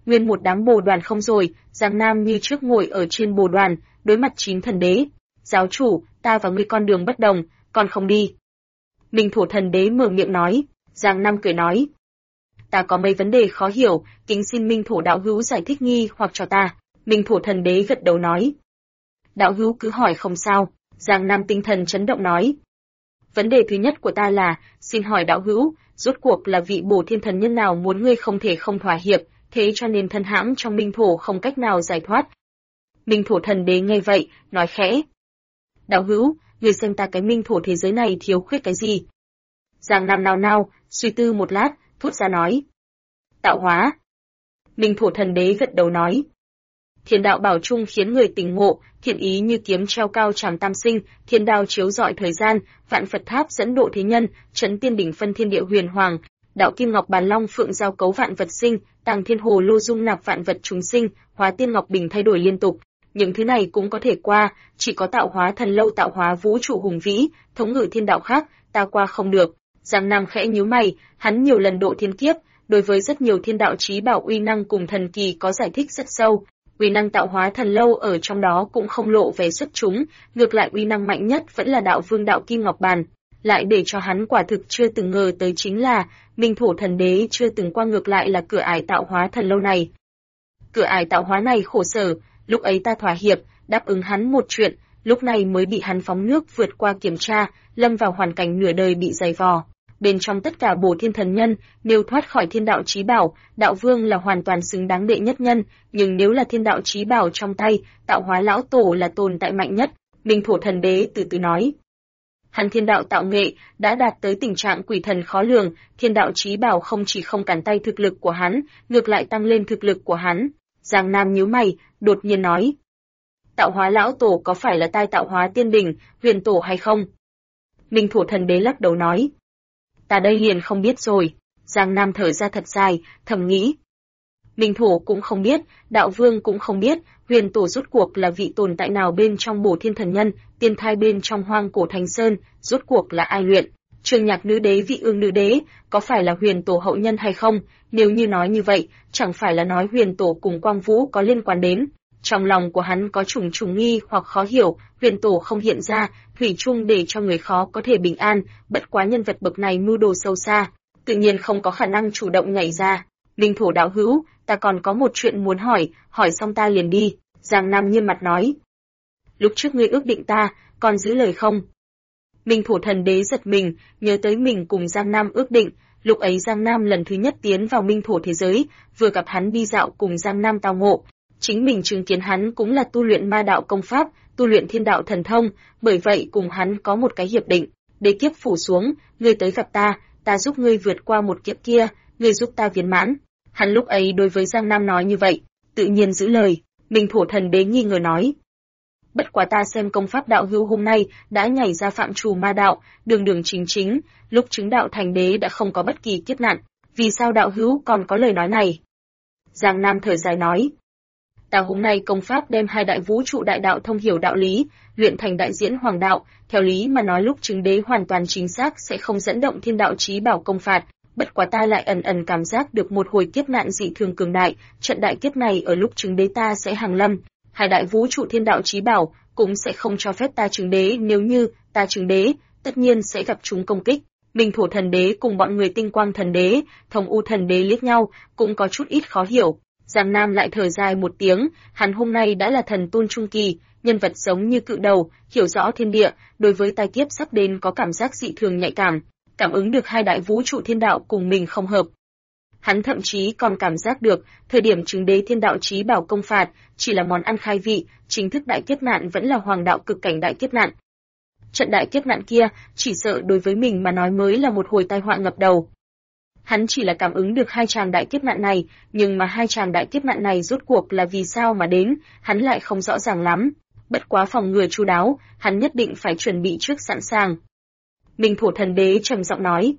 Nguyên một đám bồ đoàn không rồi, Giang Nam như trước ngồi ở trên bồ đoàn, đối mặt 9 thần đế. Giáo chủ, ta và ngươi con đường bất đồng, còn không đi. Minh Thổ thần đế mở miệng nói. Giang Nam cười nói. Ta có mấy vấn đề khó hiểu, kính xin Minh Thổ đạo hữu giải thích nghi hoặc cho ta. Minh Thổ thần đế gật đầu nói. Đạo hữu cứ hỏi không sao. Giang Nam tinh thần chấn động nói. Vấn đề thứ nhất của ta là, xin hỏi đạo hữu, rốt cuộc là vị bổ thiên thần nhân nào muốn ngươi không thể không thỏa hiệp, thế cho nên thân hãm trong Minh Thổ không cách nào giải thoát. Minh Thổ thần đế nghe vậy, nói khẽ. Đạo hữu, ngươi xem ta cái Minh Thổ thế giới này thiếu khuyết cái gì? Giang Nam nao nao, suy tư một lát, thốt ra nói. Tạo hóa. Minh Thổ thần đế gật đầu nói. Thiên đạo bảo chung khiến người tỉnh ngộ, thiện ý như kiếm treo cao trảm tam sinh, thiên đao chiếu rọi thời gian, vạn Phật tháp dẫn độ thế nhân, trấn tiên đỉnh phân thiên địa huyền hoàng, đạo kim ngọc bàn long phượng giao cấu vạn vật sinh, tàng thiên hồ lô dung nạp vạn vật chúng sinh, hóa tiên ngọc bình thay đổi liên tục. Những thứ này cũng có thể qua, chỉ có tạo hóa thần lâu tạo hóa vũ trụ hùng vĩ, thống ngự thiên đạo khác, ta qua không được. Giang Nam khẽ nhíu mày, hắn nhiều lần độ thiên kiếp, đối với rất nhiều thiên đạo chí bảo uy năng cùng thần kỳ có giải thích rất sâu. Uy năng tạo hóa thần lâu ở trong đó cũng không lộ vẻ xuất chúng, ngược lại uy năng mạnh nhất vẫn là đạo vương đạo kim ngọc bàn. Lại để cho hắn quả thực chưa từng ngờ tới chính là, Minh Thổ thần đế chưa từng qua ngược lại là cửa ải tạo hóa thần lâu này. Cửa ải tạo hóa này khổ sở, lúc ấy ta thỏa hiệp, đáp ứng hắn một chuyện, lúc này mới bị hắn phóng nước vượt qua kiểm tra, lâm vào hoàn cảnh nửa đời bị giày vò. Bên trong tất cả bổ thiên thần nhân, nếu thoát khỏi thiên đạo chí bảo, đạo vương là hoàn toàn xứng đáng đệ nhất nhân, nhưng nếu là thiên đạo chí bảo trong tay, tạo hóa lão tổ là tồn tại mạnh nhất. Minh Thổ thần đế từ từ nói. Hắn thiên đạo tạo nghệ đã đạt tới tình trạng quỷ thần khó lường, thiên đạo chí bảo không chỉ không cản tay thực lực của hắn, ngược lại tăng lên thực lực của hắn. Giang Nam nhíu mày, đột nhiên nói. Tạo hóa lão tổ có phải là tai tạo hóa tiên đỉnh, huyền tổ hay không? Minh Thổ thần đế lắc đầu nói. Ta đây liền không biết rồi. Giang Nam thở ra thật dài, thầm nghĩ. Minh Thổ cũng không biết, đạo vương cũng không biết, huyền tổ rốt cuộc là vị tồn tại nào bên trong bổ thiên thần nhân, tiên thai bên trong hoang cổ thành sơn, rốt cuộc là ai luyện. Trường nhạc nữ đế vị ương nữ đế, có phải là huyền tổ hậu nhân hay không? Nếu như nói như vậy, chẳng phải là nói huyền tổ cùng Quang Vũ có liên quan đến. Trong lòng của hắn có trùng trùng nghi hoặc khó hiểu, huyền tổ không hiện ra, thủy chung để cho người khó có thể bình an, bất quá nhân vật bậc này mưu đồ sâu xa, tự nhiên không có khả năng chủ động nhảy ra. Minh Thổ đạo hữu, ta còn có một chuyện muốn hỏi xong ta liền đi. Giang Nam nghiêm mặt nói. Lúc trước ngươi ước định ta, còn giữ lời không? Minh Thổ thần đế giật mình, nhớ tới mình cùng Giang Nam ước định, lúc ấy Giang Nam lần thứ nhất tiến vào Minh Thổ thế giới, vừa gặp hắn đi dạo cùng Giang Nam tao ngộ. Chính mình chứng kiến hắn cũng là tu luyện ma đạo công pháp, tu luyện thiên đạo thần thông, bởi vậy cùng hắn có một cái hiệp định, đế kiếp phủ xuống, ngươi tới gặp ta, ta giúp ngươi vượt qua một kiếp kia, ngươi giúp ta viên mãn. Hắn lúc ấy đối với Giang Nam nói như vậy, tự nhiên giữ lời. Minh Thổ thần đế nghi ngờ nói. Bất quá ta xem công pháp đạo hữu hôm nay đã nhảy ra phạm trù ma đạo, đường đường chính chính, lúc chứng đạo thành đế đã không có bất kỳ kiếp nạn, vì sao đạo hữu còn có lời nói này? Giang Nam thở dài nói. Ta hôm nay công pháp đem hai đại vũ trụ đại đạo thông hiểu đạo lý, luyện thành đại diễn hoàng đạo, theo lý mà nói lúc chứng đế hoàn toàn chính xác sẽ không dẫn động thiên đạo chí bảo công phạt, bất quá ta lại ẩn ẩn cảm giác được một hồi kiếp nạn dị thường cường đại, trận đại kiếp này ở lúc chứng đế ta sẽ hàng lâm, hai đại vũ trụ thiên đạo chí bảo cũng sẽ không cho phép ta chứng đế, nếu như ta chứng đế, tất nhiên sẽ gặp chúng công kích. Minh Thổ thần đế cùng bọn người Tinh Quang thần đế, Thông U thần đế liếc nhau, cũng có chút ít khó hiểu. Giang Nam lại thở dài một tiếng, hắn hôm nay đã là thần tôn trung kỳ, nhân vật giống như cự đầu, hiểu rõ thiên địa, đối với tai kiếp sắp đến có cảm giác dị thường nhạy cảm, cảm ứng được hai đại vũ trụ thiên đạo cùng mình không hợp. Hắn thậm chí còn cảm giác được, thời điểm chứng đế thiên đạo chí bảo công phạt, chỉ là món ăn khai vị, chính thức đại kiếp nạn vẫn là hoàng đạo cực cảnh đại kiếp nạn. Trận đại kiếp nạn kia, chỉ sợ đối với mình mà nói mới là một hồi tai họa ngập đầu. Hắn chỉ là cảm ứng được hai tràng đại kiếp nạn này, nhưng mà hai tràng đại kiếp nạn này rốt cuộc là vì sao mà đến, hắn lại không rõ ràng lắm. Bất quá phòng ngừa chu đáo, hắn nhất định phải chuẩn bị trước sẵn sàng. Minh Thổ thần đế trầm giọng nói.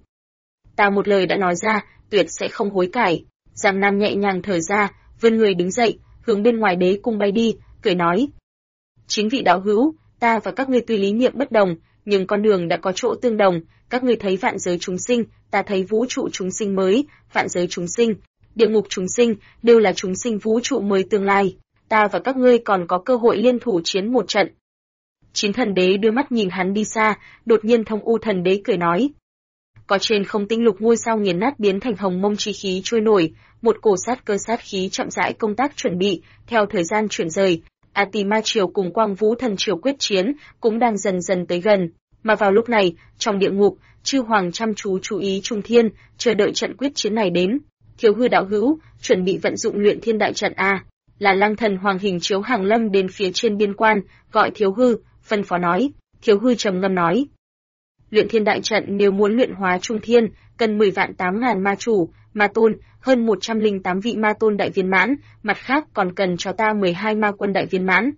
Ta một lời đã nói ra, tuyệt sẽ không hối cải. Giang Nam nhẹ nhàng thở ra, vươn người đứng dậy, hướng bên ngoài đế cung bay đi, cười nói. Chính vị đạo hữu, ta và các ngươi tuy lý niệm bất đồng, nhưng con đường đã có chỗ tương đồng, các ngươi thấy vạn giới chúng sinh, ta thấy vũ trụ chúng sinh mới, vạn giới chúng sinh, địa ngục chúng sinh, đều là chúng sinh vũ trụ mới tương lai. Ta và các ngươi còn có cơ hội liên thủ chiến một trận. Chín thần đế đưa mắt nhìn hắn đi xa, đột nhiên Thông U thần đế cười nói. Có trên không tinh lục ngôi sao nghiền nát biến thành hồng mông chi khí trôi nổi, một cổ sát cơ sát khí chậm rãi công tác chuẩn bị, theo thời gian chuyển rời, A Tỳ Ma Triều cùng Quang Vũ Thần Triều quyết chiến cũng đang dần dần tới gần, mà vào lúc này, trong địa ngục, chư hoàng chăm chú ý Trung Thiên, chờ đợi trận quyết chiến này đến. Thiếu hư đạo hữu, chuẩn bị vận dụng luyện thiên đại trận a. Là Lăng Thần Hoàng hình chiếu hàng lâm đến phía trên biên quan, gọi Thiếu hư, phân phó nói. Thiếu hư trầm ngâm nói. Luyện thiên đại trận nếu muốn luyện hóa Trung Thiên, cần 10 vạn 8.000 ma chủ, ma tôn, hơn 108 vị ma tôn đại viên mãn, mặt khác còn cần cho ta 12 ma quân đại viên mãn.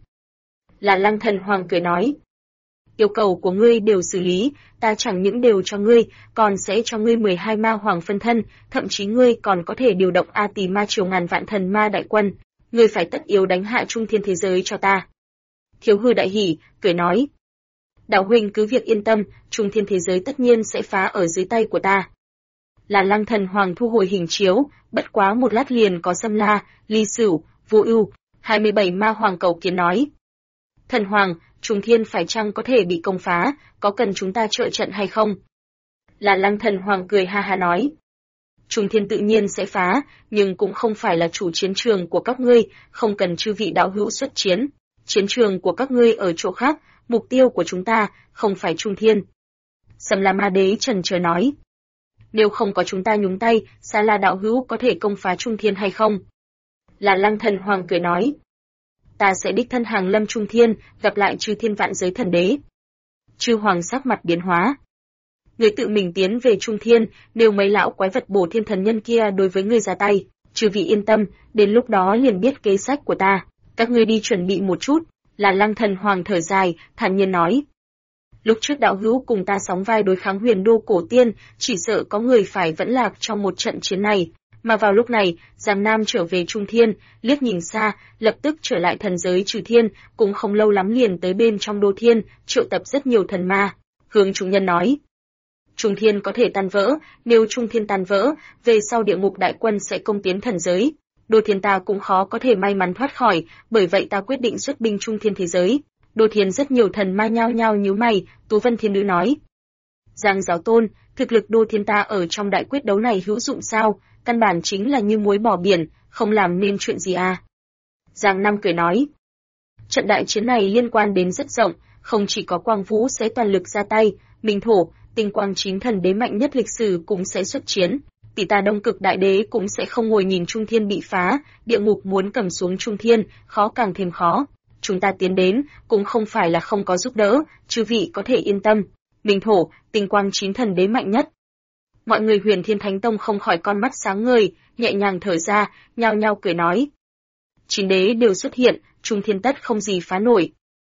Là Lăng Thần Hoàng cười nói. Yêu cầu của ngươi đều xử lý, ta chẳng những đều cho ngươi, còn sẽ cho ngươi 12 ma hoàng phân thân, thậm chí ngươi còn có thể điều động A Tỳ Ma Triều ngàn vạn thần ma đại quân, ngươi phải tất yếu đánh hạ Trung Thiên thế giới cho ta. Thiếu hư đại hỉ, cười nói. Đạo huynh cứ việc yên tâm, Trung Thiên thế giới tất nhiên sẽ phá ở dưới tay của ta. Là Lăng Thần Hoàng thu hồi hình chiếu, bất quá một lát liền có Sâm La, Ly Sửu, Vô Ưu, 27 ma hoàng cầu kiến nói. Thần Hoàng, Trung Thiên phải chăng có thể bị công phá, có cần chúng ta trợ trận hay không? Là Lăng Thần Hoàng cười ha ha nói. Trung Thiên tự nhiên sẽ phá, nhưng cũng không phải là chủ chiến trường của các ngươi, không cần chư vị đạo hữu xuất chiến. Chiến trường của các ngươi ở chỗ khác, mục tiêu của chúng ta không phải Trung Thiên. Sâm La Ma Đế trần chờ nói. Nếu không có chúng ta nhúng tay, Sa La đạo hữu có thể công phá Trung Thiên hay không? Là Lăng Thần Hoàng cười nói. Ta sẽ đích thân hàng lâm Trung Thiên, gặp lại chư thiên vạn giới thần đế. Chư hoàng sắc mặt biến hóa. Người tự mình tiến về Trung Thiên, nếu mấy lão quái vật bổ thiên thần nhân kia đối với người ra tay, chư vị yên tâm, đến lúc đó liền biết kế sách của ta. Các ngươi đi chuẩn bị một chút. Là Lăng Thần Hoàng thở dài, thản nhiên nói. Lúc trước đạo hữu cùng ta sóng vai đối kháng Huyền Đô cổ tiên, chỉ sợ có người phải vẫn lạc trong một trận chiến này. Mà vào lúc này, Giang Nam trở về Trung Thiên, liếc nhìn xa, lập tức trở lại thần giới Trừ Thiên, cũng không lâu lắm liền tới bên trong Đô Thiên, triệu tập rất nhiều thần ma. Hướng chúng nhân nói. Trung Thiên có thể tan vỡ, nếu Trung Thiên tan vỡ, về sau địa ngục đại quân sẽ công tiến thần giới. Đô Thiên ta cũng khó có thể may mắn thoát khỏi, bởi vậy ta quyết định xuất binh Trung Thiên thế giới. Đô Thiên rất nhiều thần ma nhao nhao nhíu mày, Tú Vân Thiên Nữ nói. Giang giáo tôn, thực lực Đô Thiên ta ở trong đại quyết đấu này hữu dụng sao, căn bản chính là như muối bỏ biển, không làm nên chuyện gì à. Giang Nam cười nói. Trận đại chiến này liên quan đến rất rộng, không chỉ có Quang Vũ sẽ toàn lực ra tay, Minh Thổ, Tinh Quang 9 thần đế mạnh nhất lịch sử cũng sẽ xuất chiến. Tỷ ta Đông Cực Đại Đế cũng sẽ không ngồi nhìn Trung Thiên bị phá, địa ngục muốn cầm xuống Trung Thiên, khó càng thêm khó. Chúng ta tiến đến, cũng không phải là không có giúp đỡ, chư vị có thể yên tâm. Minh Thổ, Tinh Quang 9 thần đế mạnh nhất. Mọi người Huyền Thiên Thánh Tông không khỏi con mắt sáng ngời, nhẹ nhàng thở ra, nhao nhao cười nói. 9 đế đều xuất hiện, Trung Thiên tất không gì phá nổi.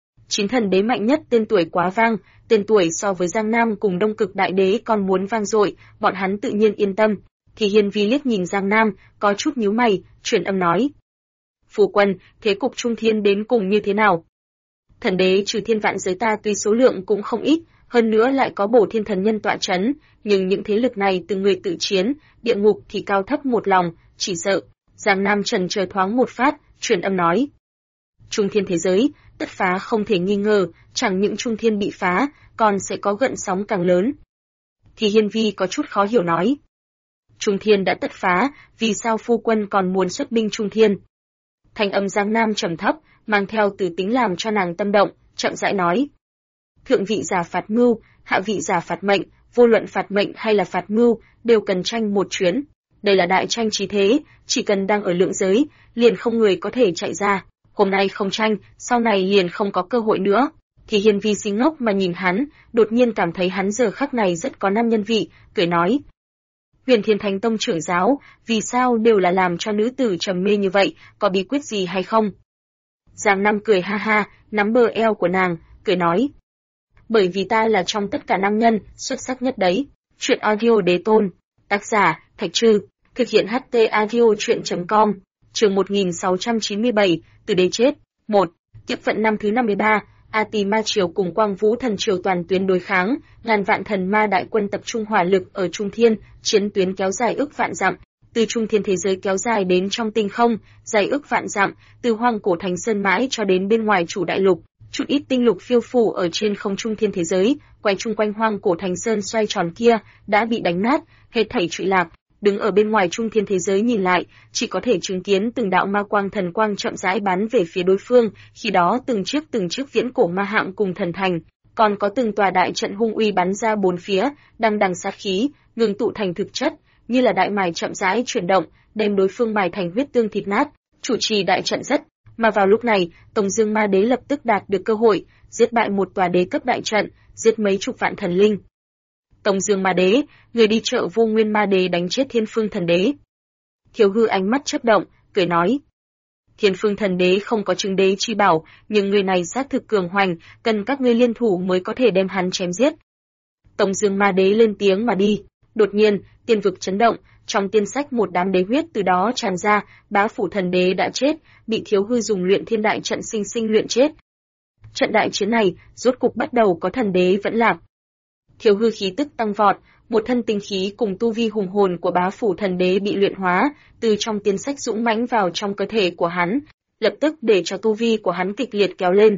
9 thần đế mạnh nhất tên tuổi quá vang, tên tuổi so với Giang Nam cùng Đông Cực Đại Đế còn muốn vang dội, bọn hắn tự nhiên yên tâm. Thì Hiên Vi liếc nhìn Giang Nam, có chút nhíu mày, truyền âm nói. Phu quân, thế cục Trung Thiên đến cùng như thế nào? Thần đế Trừ Thiên vạn giới ta tuy số lượng cũng không ít, hơn nữa lại có bổ thiên thần nhân tọa chấn, nhưng những thế lực này từng người tự chiến, địa ngục thì cao thấp một lòng, chỉ sợ. Giang Nam trần chờ thoáng một phát, truyền âm nói. Trung Thiên thế giới, tất phá không thể nghi ngờ, chẳng những Trung Thiên bị phá, còn sẽ có gợn sóng càng lớn. Thì Hiên Vi có chút khó hiểu nói. Trung Thiên đã tất phá, vì sao phu quân còn muốn xuất binh Trung Thiên? Thanh âm Giang Nam trầm thấp, mang theo từ tính làm cho nàng tâm động, chậm rãi nói. Thượng vị giả phạt mưu, hạ vị giả phạt mệnh, vô luận phạt mệnh hay là phạt mưu, đều cần tranh một chuyến. Đây là đại tranh chí thế, chỉ cần đang ở lượng giới, liền không người có thể chạy ra. Hôm nay không tranh, sau này liền không có cơ hội nữa. Thì Hiên Vi si ngốc mà nhìn hắn, đột nhiên cảm thấy hắn giờ khắc này rất có nam nhân vị, cười nói. Huyền Thiên Thánh Tông trưởng giáo, vì sao đều là làm cho nữ tử trầm mê như vậy, có bí quyết gì hay không? Giang Nam cười ha ha, nắm bờ eo của nàng, cười nói. Bởi vì ta là trong tất cả nam nhân, xuất sắc nhất đấy. Chuyện audio đế tôn. Tác giả, Thạch Trư. Thực hiện HT audio chuyện.com. Chương 1697, Từ đế chết. 1. Kiếp vận năm thứ 53. A Tỳ Ma Triều cùng Quang Vũ Thần Triều toàn tuyến đối kháng, ngàn vạn thần ma đại quân tập trung hỏa lực ở Trung Thiên, chiến tuyến kéo dài ước vạn dặm. từ trung thiên thế giới kéo dài đến trong tinh không, dài ước vạn dặm, từ hoang cổ Thánh Sơn mãi cho đến bên ngoài chủ đại lục. Chút ít tinh lục phiêu phù ở trên không trung thiên thế giới, quay chung quanh hoang cổ Thánh Sơn xoay tròn kia, đã bị đánh nát, hết thảy trụy lạc. Đứng ở bên ngoài trung thiên thế giới nhìn lại, chỉ có thể chứng kiến từng đạo ma quang thần quang chậm rãi bắn về phía đối phương, khi đó từng chiếc viễn cổ ma hạm cùng thần thành, còn có từng tòa đại trận hung uy bắn ra bốn phía, đằng đằng sát khí, ngưng tụ thành thực chất, như là đại mài chậm rãi chuyển động, đem đối phương mài thành huyết tương thịt nát, chủ trì đại trận rất. Mà vào lúc này, Tông Dương Ma Đế lập tức đạt được cơ hội, giết bại một tòa đế cấp đại trận, giết mấy chục vạn thần linh. Tông Dương Ma Đế, người đi trợ Vô Nguyên Ma Đế đánh chết Thiên Phương Thần Đế. Thiếu Hư ánh mắt chớp động, cười nói: Thiên Phương Thần Đế không có chứng đế chi bảo, nhưng người này xác thực cường hoành, cần các ngươi liên thủ mới có thể đem hắn chém giết. Tông Dương Ma Đế lên tiếng mà đi. Đột nhiên, tiên vực chấn động, trong tiên sách một đám đế huyết từ đó tràn ra, Bá Phủ Thần Đế đã chết, bị Thiếu Hư dùng luyện thiên đại trận sinh sinh luyện chết. Trận đại chiến này, rốt cục bắt đầu có thần đế vẫn lạc. Thiếu Hư khí tức tăng vọt, một thân tinh khí cùng tu vi hùng hồn của Bá Phủ Thần Đế bị luyện hóa, từ trong tiên sách dũng mãnh vào trong cơ thể của hắn, lập tức để cho tu vi của hắn kịch liệt kéo lên.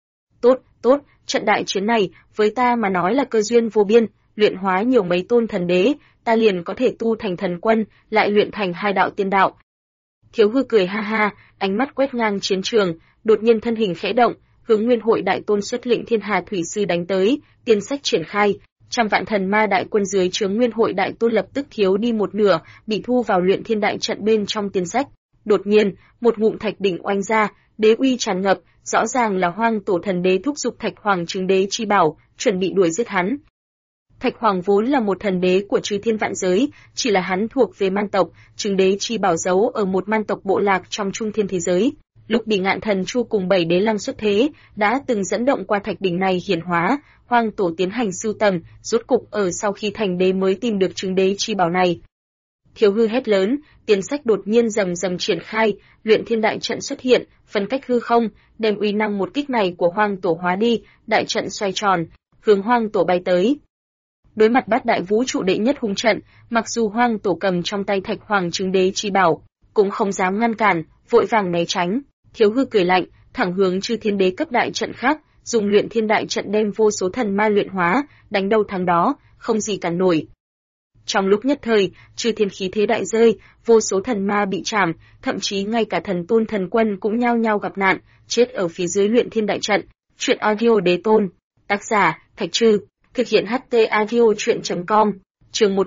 Tốt, trận đại chiến này, với ta mà nói là cơ duyên vô biên, luyện hóa nhiều mấy tôn thần đế, ta liền có thể tu thành thần quân, lại luyện thành hai đạo tiên đạo. Thiếu Hư cười ha ha, ánh mắt quét ngang chiến trường, đột nhiên thân hình khẽ động, hướng Nguyên Hội Đại Tôn xuất lĩnh Thiên Hà Thủy Sư đánh tới, tiên sách triển khai, trăm vạn thần ma đại quân dưới trướng Nguyên Hội Đại Tôn lập tức thiếu đi một nửa, bị thu vào luyện thiên đại trận bên trong tiên sách. Đột nhiên, một ngụm thạch đỉnh oanh ra, đế uy tràn ngập, rõ ràng là Hoang Tổ Thần Đế thúc giục Thạch Hoàng chứng đế chi bảo, chuẩn bị đuổi giết hắn. Thạch Hoàng vốn là một thần đế của chư thiên vạn giới, chỉ là hắn thuộc về man tộc, chứng đế chi bảo giấu ở một man tộc bộ lạc trong trung thiên thế giới. Lúc Bỉ Ngạn Thần Chu cùng 7 đế lăng xuất thế, đã từng dẫn động qua thạch đỉnh này hiển hóa, Hoang Tổ tiến hành sưu tầm, rốt cục ở sau khi thành đế mới tìm được chứng đế chi bảo này. Thiếu Hư hét lớn, tiên sách đột nhiên rầm rầm triển khai, luyện thiên đại trận xuất hiện, phân cách hư không, đem uy năng một kích này của Hoang Tổ hóa đi, đại trận xoay tròn, hướng Hoang Tổ bay tới. Đối mặt bát đại vũ trụ đệ nhất hung trận, mặc dù Hoang Tổ cầm trong tay Thạch Hoàng chứng đế chi bảo, cũng không dám ngăn cản, vội vàng né tránh. Thiếu Hư cười lạnh, thẳng hướng chư thiên đế cấp đại trận khác, dùng luyện thiên đại trận đem vô số thần ma luyện hóa, đánh đâu thắng đó, không gì cản nổi. Trong lúc nhất thời, chư thiên khí thế đại rơi, vô số thần ma bị trảm, thậm chí ngay cả thần tôn thần quân cũng nhao nhao gặp nạn, chết ở phía dưới luyện thiên đại trận. Truyện audio đế tôn, tác giả Thạch Trư, thực hiện HT audio truyện.com, chương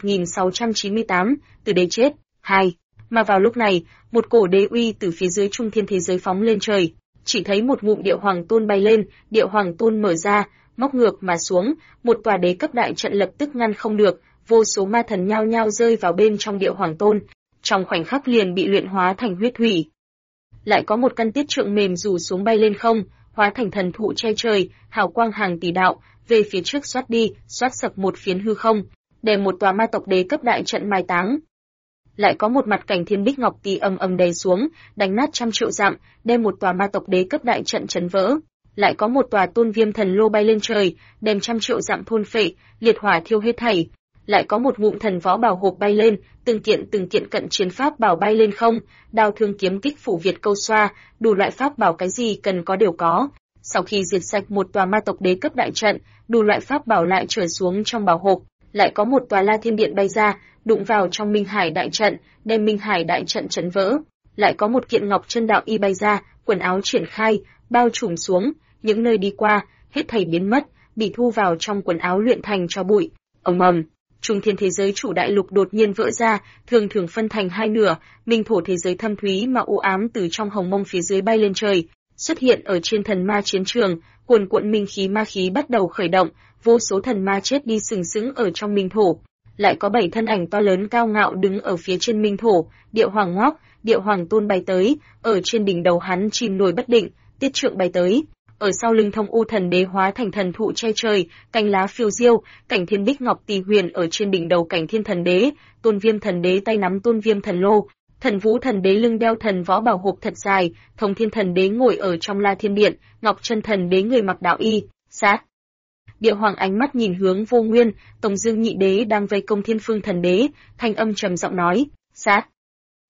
1698, từ đế chết, 2. Mà vào lúc này, một cổ đế uy từ phía dưới trung thiên thế giới phóng lên trời, chỉ thấy một ngụm Điệu Hoàng Tôn bay lên, Điệu Hoàng Tôn mở ra, móc ngược mà xuống, một tòa đế cấp đại trận lập tức ngăn không được, vô số ma thần nhao nhao rơi vào bên trong Điệu Hoàng Tôn, trong khoảnh khắc liền bị luyện hóa thành huyết thủy. Lại có một căn tiết trượng mềm rủ xuống bay lên không, hóa thành thần thụ che trời, hào quang hàng tỷ đạo, về phía trước xoát đi, xoát sập một phiến hư không, đem một tòa ma tộc đế cấp đại trận mai táng. Lại có một mặt cảnh thiên bích ngọc tỷ ầm ầm đè xuống, đánh nát trăm triệu dặm, đem một tòa ma tộc đế cấp đại trận chấn vỡ. Lại có một tòa tôn viêm thần lô bay lên trời, đem trăm triệu dặm thôn phệ, liệt hỏa thiêu hết thảy. Lại có một ngụm thần võ bảo hộp bay lên, từng kiện cận chiến pháp bảo bay lên không, đao thương kiếm kích phủ Việt câu xoa, đủ loại pháp bảo cái gì cần có đều có. Sau khi diệt sạch một tòa ma tộc đế cấp đại trận, đủ loại pháp bảo lại trở xuống trong bảo hộp. Lại có một tòa La Thiên Điện bay ra, đụng vào trong Minh Hải đại trận, đem Minh Hải đại trận chấn vỡ. Lại có một kiện ngọc chân đạo y bay ra, quần áo triển khai, bao trùm xuống, những nơi đi qua, hết thảy biến mất, bị thu vào trong quần áo luyện thành cho bụi. Ầm ầm, trung thiên thế giới chủ đại lục đột nhiên vỡ ra, thường phân thành hai nửa, minh thổ thế giới thâm thúy mà u ám từ trong hồng mông phía dưới bay lên trời, xuất hiện ở trên thần ma chiến trường, cuồn cuộn minh khí ma khí bắt đầu khởi động, vô số thần ma chết đi sừng sững ở trong minh thổ. Lại có 7 thân ảnh to lớn cao ngạo đứng ở phía trên minh thổ, Điệu Hoàng Ngóc, Điệu Hoàng Tôn bay tới, ở trên đỉnh đầu hắn chìm nổi bất định, tiết trượng bay tới. Ở sau lưng Thông U Thần Đế hóa thành thần thụ che trời, cành lá phiêu diêu, cảnh thiên bích ngọc tỳ huyền ở trên đỉnh đầu cảnh thiên thần đế, Tôn Viêm Thần Đế tay nắm Tôn Viêm thần lô, Thần Vũ Thần Đế lưng đeo thần võ bảo hộp thật dài, Thông Thiên Thần Đế ngồi ở trong La Thiên Điện, Ngọc Chân Thần Đế người mặc đạo y, sát. Điệu Hoàng ánh mắt nhìn hướng Vô Nguyên, Tông Dương Nhị Đế đang vây công Thiên Phương Thần Đế, thanh âm trầm giọng nói, sát.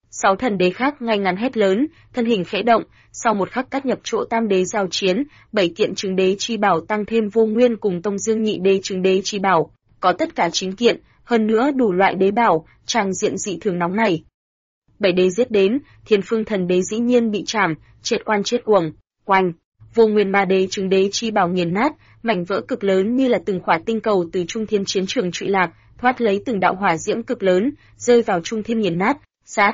6 thần đế khác ngay ngắn hét lớn, thân hình khẽ động, sau một khắc cắt nhập chỗ tam đế giao chiến, 7 kiện chứng đế chi bảo tăng thêm vô nguyên cùng tông dương nhị đế chứng đế chi bảo, có tất cả 9 kiện, hơn nữa đủ loại đế bảo, tràng diện dị thường nóng này. 7 đế giết đến, Thiên Phương thần đế dĩ nhiên bị chảm, chết oan chết uổng, oanh. Vô nguyên ma đế chứng đế chi bảo nghiền nát, mảnh vỡ cực lớn như là từng khỏa tinh cầu từ trung thiên chiến trường trụy lạc, thoát lấy từng đạo hỏa diễm cực lớn, rơi vào trung thiên nghiền nát, sát.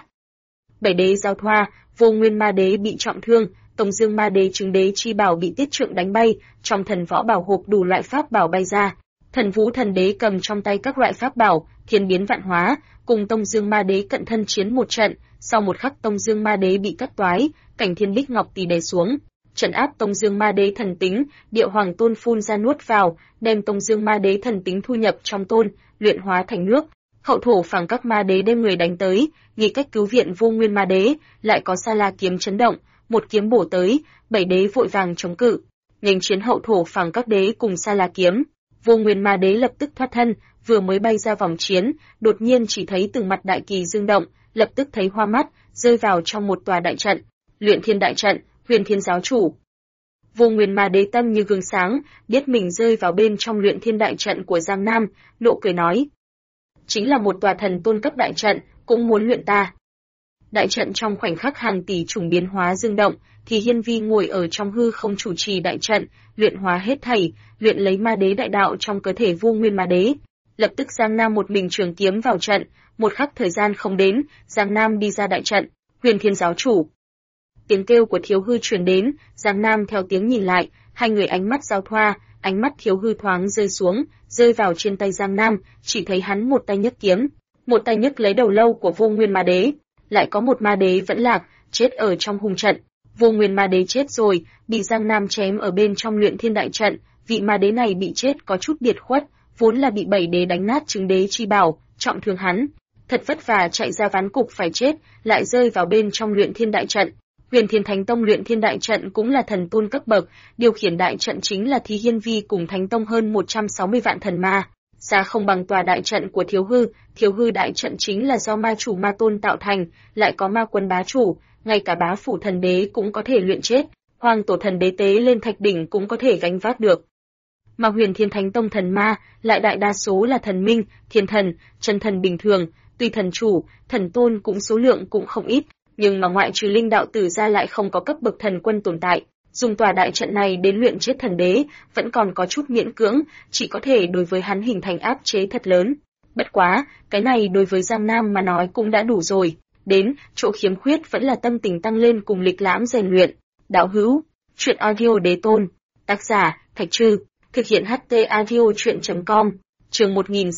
7 đế giao thoa, vô nguyên ma đế bị trọng thương, tông dương ma đế chứng đế chi bảo bị tiết trượng đánh bay, trong thần võ bảo hộp đủ loại pháp bảo bay ra. Thần vũ thần đế cầm trong tay các loại pháp bảo, thiên biến vạn hóa, cùng tông dương ma đế cận thân chiến một trận, sau một khắc tông dương ma đế bị cắt toái, cảnh thiên bích ngọc tỷ đè xuống. Trấn áp tông dương ma đế thần tính, địa hoàng tôn phun ra nuốt vào, đem tông dương ma đế thần tính thu nhập trong tôn, luyện hóa thành nước. Hậu thổ phảng các ma đế đem người đánh tới, nghĩ cách cứu viện vô nguyên ma đế, lại có sa la kiếm chấn động, một kiếm bổ tới, 7 đế vội vàng chống cự. Nghênh chiến hậu thổ phảng các đế cùng sa la kiếm, vô nguyên ma đế lập tức thoát thân, vừa mới bay ra vòng chiến, đột nhiên chỉ thấy từng mặt đại kỳ dương động, lập tức thấy hoa mắt, rơi vào trong một tòa đại trận, Luyện Thiên đại trận. Huyền Thiên giáo chủ. Vô nguyên ma đế tâm như gương sáng, biết mình rơi vào bên trong Luyện Thiên đại trận của Giang Nam, nộ cười nói: chính là một tòa thần tôn cấp đại trận, cũng muốn luyện ta. Đại trận trong khoảnh khắc hàng tỷ chủng biến hóa dương động, thì Hiên Vi ngồi ở trong hư không chủ trì đại trận, luyện hóa hết thảy, luyện lấy ma đế đại đạo trong cơ thể vô nguyên ma đế. Lập tức Giang Nam một mình trường kiếm vào trận, một khắc thời gian không đến, Giang Nam đi ra đại trận. Huyền Thiên giáo chủ. Tiếng kêu của Thiếu Hư truyền đến, Giang Nam theo tiếng nhìn lại, hai người ánh mắt giao thoa, ánh mắt Thiếu Hư thoáng rơi xuống, rơi vào trên tay Giang Nam, chỉ thấy hắn một tay nhấc kiếm, một tay nhấc lấy đầu lâu của vô nguyên ma đế, lại có một ma đế vẫn lạc, chết ở trong hung trận. Vô nguyên ma đế chết rồi, bị Giang Nam chém ở bên trong Luyện Thiên đại trận, vị ma đế này bị chết có chút biệt khuất, vốn là bị 7 đế đánh nát chứng đế chi bảo, trọng thương hắn, thật vất vả chạy ra ván cục phải chết, lại rơi vào bên trong Luyện Thiên đại trận. Huyền Thiên Thánh Tông Luyện Thiên đại trận cũng là thần tôn cấp bậc, điều khiển đại trận chính là Thí Hiên Vi cùng Thánh Tông hơn 160 vạn thần ma. Xa không bằng tòa đại trận của Thiếu Hư đại trận chính là do ma chủ ma tôn tạo thành, lại có ma quân bá chủ, ngay cả bá phủ thần đế cũng có thể luyện chết, hoàng tổ thần đế tế lên thạch đỉnh cũng có thể gánh vác được. Mà Huyền Thiên Thánh Tông thần ma, lại đại đa số là thần minh, thiên thần, chân thần bình thường, tuy thần chủ, thần tôn cũng số lượng cũng không ít, nhưng mà ngoại trừ linh đạo tử ra lại không có cấp bậc thần quân tồn tại. Dùng tòa đại trận này đến luyện chết thần đế, vẫn còn có chút miễn cưỡng, chỉ có thể đối với hắn hình thành áp chế thật lớn. Bất quá, cái này đối với Giang Nam mà nói cũng đã đủ rồi. Đến, chỗ khiếm khuyết vẫn là tâm tình tăng lên cùng lịch lãm rèn luyện. Đạo hữu, truyện audio đế tôn, tác giả, Thạch Trư, thực hiện HT audio truyện.com, chương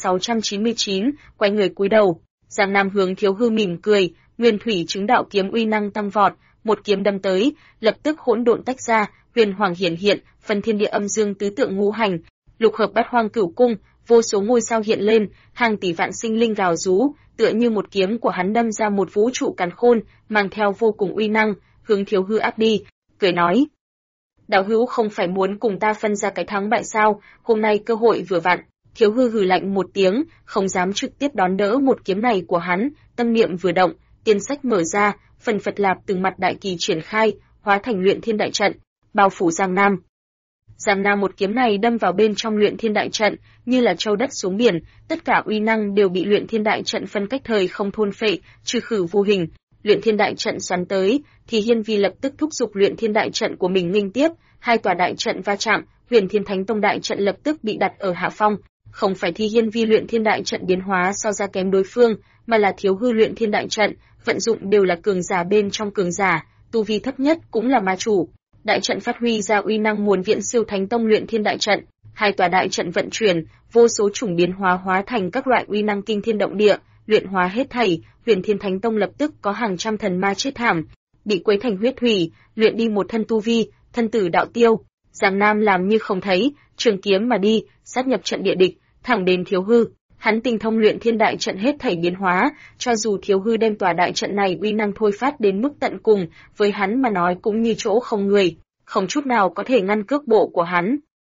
1699, quay người cúi đầu. Giang Nam hướng Thiếu Hư mỉm cười, Nguyên Thủy chứng đạo kiếm uy năng tăng vọt, một kiếm đâm tới, lập tức hỗn độn tách ra, huyền hoàng hiển hiện, phân thiên địa âm dương tứ tượng ngũ hành, lục hợp bát hoang cửu cung, vô số ngôi sao hiện lên, hàng tỷ vạn sinh linh gào rú, tựa như một kiếm của hắn đâm ra một vũ trụ càn khôn, mang theo vô cùng uy năng, hướng Thiếu Hư áp đi, cười nói: đạo hữu không phải muốn cùng ta phân ra cái thắng bại sao? Hôm nay cơ hội vừa vặn. Thiếu Hư hừ lạnh một tiếng, không dám trực tiếp đón đỡ một kiếm này của hắn, tâm niệm vừa động, tiên sách mở ra, phần phật lạp từng mặt đại kỳ triển khai, hóa thành Luyện Thiên đại trận, bao phủ Giang Nam. Giang Nam một kiếm này đâm vào bên trong Luyện Thiên đại trận, như là châu đất xuống biển, tất cả uy năng đều bị Luyện Thiên đại trận phân cách thời không thôn phệ, trừ khử vô hình. Luyện Thiên đại trận xoắn tới, thì Hiên Vi lập tức thúc giục Luyện Thiên đại trận của mình nghênh tiếp, hai tòa đại trận va chạm, Huyền Thiên Thánh Tông đại trận lập tức bị đặt ở hạ phong. Không phải Thi Hiên Vi Luyện Thiên đại trận biến hóa so ra kém đối phương, mà là Thiếu Hư Luyện Thiên đại trận, vận dụng đều là cường giả bên trong cường giả, tu vi thấp nhất cũng là ma chủ. Đại trận phát huy ra uy năng muôn viễn siêu Thánh Tông Luyện Thiên đại trận, hai tòa đại trận vận chuyển, vô số chủng biến hóa hóa thành các loại uy năng kinh thiên động địa, luyện hóa hết thảy, Huyền Thiên Thánh Tông lập tức có hàng trăm thần ma chết thảm, bị quấy thành huyết thủy, luyện đi một thân tu vi, thân tử đạo tiêu. Giang Nam làm như không thấy, trường kiếm mà đi, sát nhập trận địa địch, thẳng đến Thiếu Hư. Hắn tinh thông Luyện Thiên đại trận hết thảy biến hóa, cho dù Thiếu Hư đem tòa đại trận này uy năng thôi phát đến mức tận cùng, với hắn mà nói cũng như chỗ không người, không chút nào có thể ngăn cước bộ của hắn.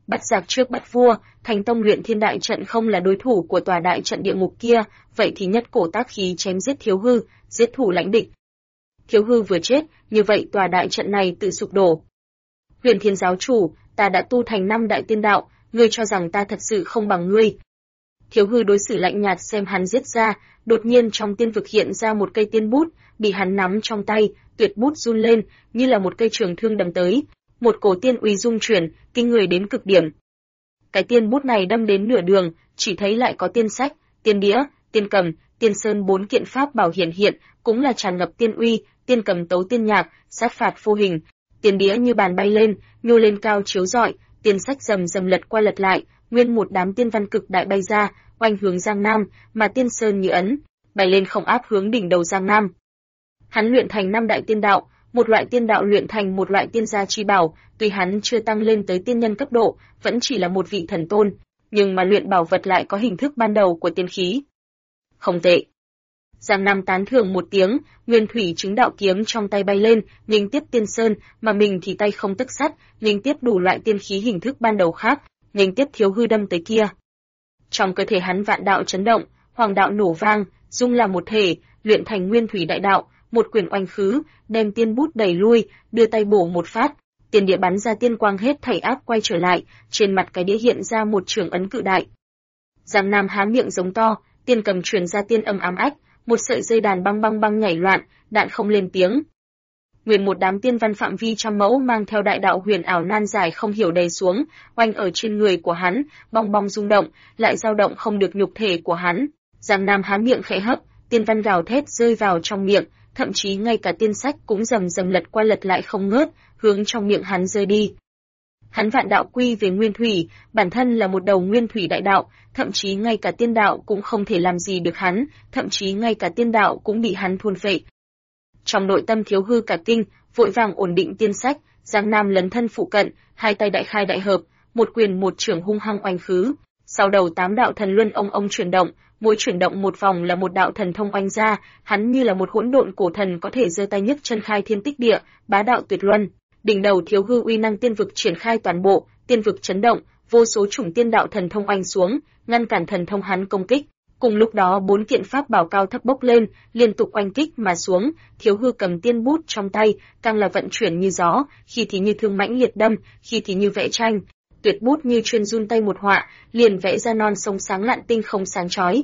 Bắt giặc trước bắt vua, Thành Tông luyện thiên đại trận không là đối thủ của tòa đại trận địa ngục kia, vậy thì nhất cổ tác khí chém giết Thiếu Hư, giết thủ lãnh địch. Thiếu Hư vừa chết, như vậy tòa đại trận này tự sụp đổ. Huyền Thiên giáo chủ, ta đã tu thành 5 đại tiên đạo, ngươi cho rằng ta thật sự không bằng ngươi. Thiếu Hư đối xử lạnh nhạt xem hắn giết ra, đột nhiên trong tiên vực hiện ra một cây tiên bút, bị hắn nắm trong tay, tuyệt bút run lên, như là một cây trường thương đâm tới, một cổ tiên uy dung chuyển, kinh người đến cực điểm. Cái tiên bút này đâm đến nửa đường, chỉ thấy lại có tiên sách, tiên đĩa, tiên cầm, tiên sơn 4 kiện pháp bảo hiển hiện, cũng là tràn ngập tiên uy, tiên cầm tấu tiên nhạc, sát phạt vô hình. Tiên đĩa như bàn bay lên, nhô lên cao chiếu rọi, tiên sách rầm rầm lật qua lật lại, nguyên một đám tiên văn cực đại bay ra, oanh hướng Giang Nam, mà tiên sơn như ấn, bay lên không áp hướng đỉnh đầu Giang Nam. Hắn luyện thành 5 đại tiên đạo, một loại tiên đạo luyện thành một loại tiên gia chi bảo, tuy hắn chưa tăng lên tới tiên nhân cấp độ, vẫn chỉ là một vị thần tôn, nhưng mà luyện bảo vật lại có hình thức ban đầu của tiên khí. Không tệ. Giang Nam tán thưởng một tiếng, nguyên thủy chứng đạo kiếm trong tay bay lên, nghênh tiếp tiên sơn, mà mình thì tay không tức sắt, nghênh tiếp đủ loại tiên khí hình thức ban đầu khác, nghênh tiếp Thiếu Hư đâm tới kia. Trong cơ thể hắn vạn đạo chấn động, hoàng đạo nổ vang, dung là một thể, luyện thành nguyên thủy đại đạo, một quyền oanh khứ, đem tiên bút đẩy lui, đưa tay bổ một phát, tiền địa bắn ra tiên quang hết thảy áp quay trở lại, trên mặt cái đĩa hiện ra một trường ấn cự đại. Giang Nam há miệng giống to, tiên cầm truyền ra tiên âm ám ách, một sợi dây đàn băng băng băng nhảy loạn, đạn không lên tiếng. Nguyên một đám tiên văn phạm vi trăm mẫu mang theo đại đạo huyền ảo nan giải không hiểu đầy xuống, oanh ở trên người của hắn, bong bong rung động, lại dao động không được nhục thể của hắn. Giang Nam há miệng khẽ hấp, tiên văn gào thét rơi vào trong miệng, thậm chí ngay cả tiên sách cũng rầm rầm lật qua lật lại không ngớt, hướng trong miệng hắn rơi đi. Hắn vạn đạo quy về nguyên thủy, bản thân là một đầu nguyên thủy đại đạo, thậm chí ngay cả tiên đạo cũng không thể làm gì được hắn, thậm chí ngay cả tiên đạo cũng bị hắn thôn phệ. Trong nội tâm Thiếu Hư cả kinh, vội vàng ổn định tiên sách, Giang Nam lấn thân phụ cận, hai tay đại khai đại hợp, một quyền một chưởng hung hăng oanh khứ. Sau đầu 8 đạo thần luân ông chuyển động, mỗi chuyển động một vòng là một đạo thần thông oanh ra, hắn như là một hỗn độn cổ thần có thể giơ tay nhấc chân khai thiên tích địa, bá đạo tuyệt luân. Đỉnh đầu Thiếu Hư uy năng tiên vực triển khai toàn bộ, tiên vực chấn động, vô số chủng tiên đạo thần thông oanh xuống, ngăn cản thần thông hắn công kích. Cùng lúc đó 4 kiện pháp bảo cao thấp bốc lên, liên tục oanh kích mà xuống, Thiếu Hư cầm tiên bút trong tay, càng là vận chuyển như gió, khi thì như thương mãnh liệt đâm, khi thì như vẽ tranh, tuyệt bút như chuyên run tay một họa, liền vẽ ra non sông sáng lạn tinh không sáng chói.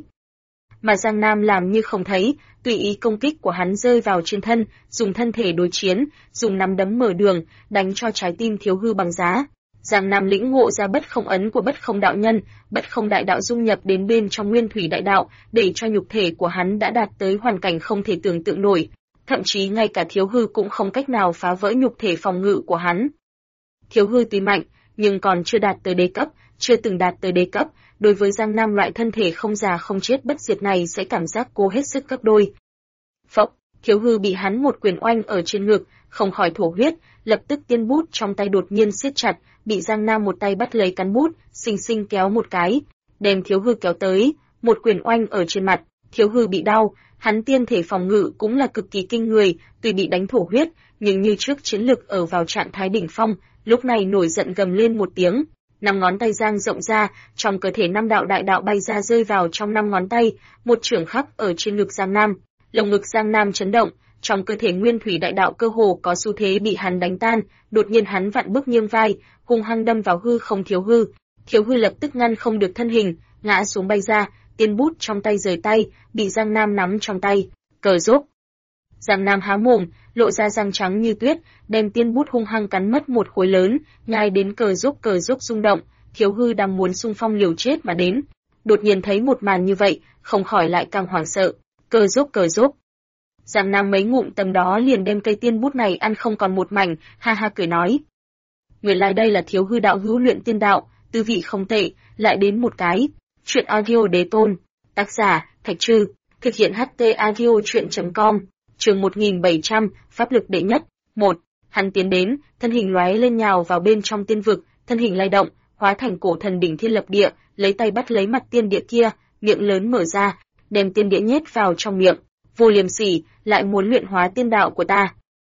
Mà Giang Nam làm như không thấy, tùy ý công kích của hắn rơi vào trên thân, dùng thân thể đối chiến, dùng nắm đấm mở đường, đánh cho trái tim Thiếu Hư bằng giá. Giang Nam lĩnh ngộ ra bất không ấn của bất không đạo nhân, bất không đại đạo dung nhập đến bên trong nguyên thủy đại đạo, để cho nhục thể của hắn đã đạt tới hoàn cảnh không thể tưởng tượng nổi, thậm chí ngay cả Thiếu Hư cũng không cách nào phá vỡ nhục thể phòng ngự của hắn. Thiếu Hư tuy mạnh, nhưng còn chưa đạt tới đế cấp, chưa từng đạt tới đế cấp, đối với Giang Nam loại thân thể không già không chết bất diệt này sẽ cảm giác cô hết sức gấp đôi. Phốc, Thiếu Hư bị hắn một quyền oanh ở trên ngực, không khỏi thổ huyết, lập tức tiên bút trong tay đột nhiên siết chặt, bị Giang Nam một tay bắt lấy cán bút, xinh xinh kéo một cái, đem Thiếu Hư kéo tới, một quyền oanh ở trên mặt, Thiếu Hư bị đau, hắn tiên thể phòng ngự cũng là cực kỳ kinh người, tuy bị đánh thổ huyết, nhưng như trước chiến lực ở vào trạng thái đỉnh phong, lúc này nổi giận gầm lên một tiếng, 5 ngón tay giang rộng ra, trong cơ thể 5 đạo đại đạo bay ra rơi vào trong 5 ngón tay, một chưởng khắc ở trên ngực Giang Nam, lồng ngực Giang Nam chấn động, trong cơ thể nguyên thủy đại đạo cơ hồ có xu thế bị hắn đánh tan, đột nhiên hắn vặn bước nghiêng vai, hung hăng đâm vào hư không Thiếu Hư. Thiếu Hư lập tức ngăn không được thân hình, ngã xuống bay ra, tiên bút trong tay rời tay, bị Giang Nam nắm trong tay, cờ rốt. Giang Nam há mồm, lộ ra răng trắng như tuyết, đem tiên bút hung hăng cắn mất một khối lớn, nhai đến cờ rốt rung động. Thiếu Hư đang muốn xung phong liều chết mà đến, đột nhiên thấy một màn như vậy, không khỏi lại càng hoảng sợ. Cờ rốt. Giang Nam mấy ngụm tầm đó liền đem cây tiên bút này ăn không còn một mảnh, ha ha cười nói. Nguyên lai đây là Thiếu Hư đạo hữu luyện tiên đạo, tư vị không tệ, lại đến một cái. Chuyện audio đế tôn, tác giả, Thạch Trư, thực hiện HT audio chuyện.com, chương 1700, pháp lực đệ nhất. 1. Hắn tiến đến, thân hình lóe lên nhào vào bên trong tiên vực, thân hình lay động, hóa thành cổ thần đỉnh thiên lập địa, lấy tay bắt lấy mặt tiên địa kia, miệng lớn mở ra, đem tiên địa nhét vào trong miệng. Vô liêm sỉ, lại muốn luyện hóa tiên đạo của ta.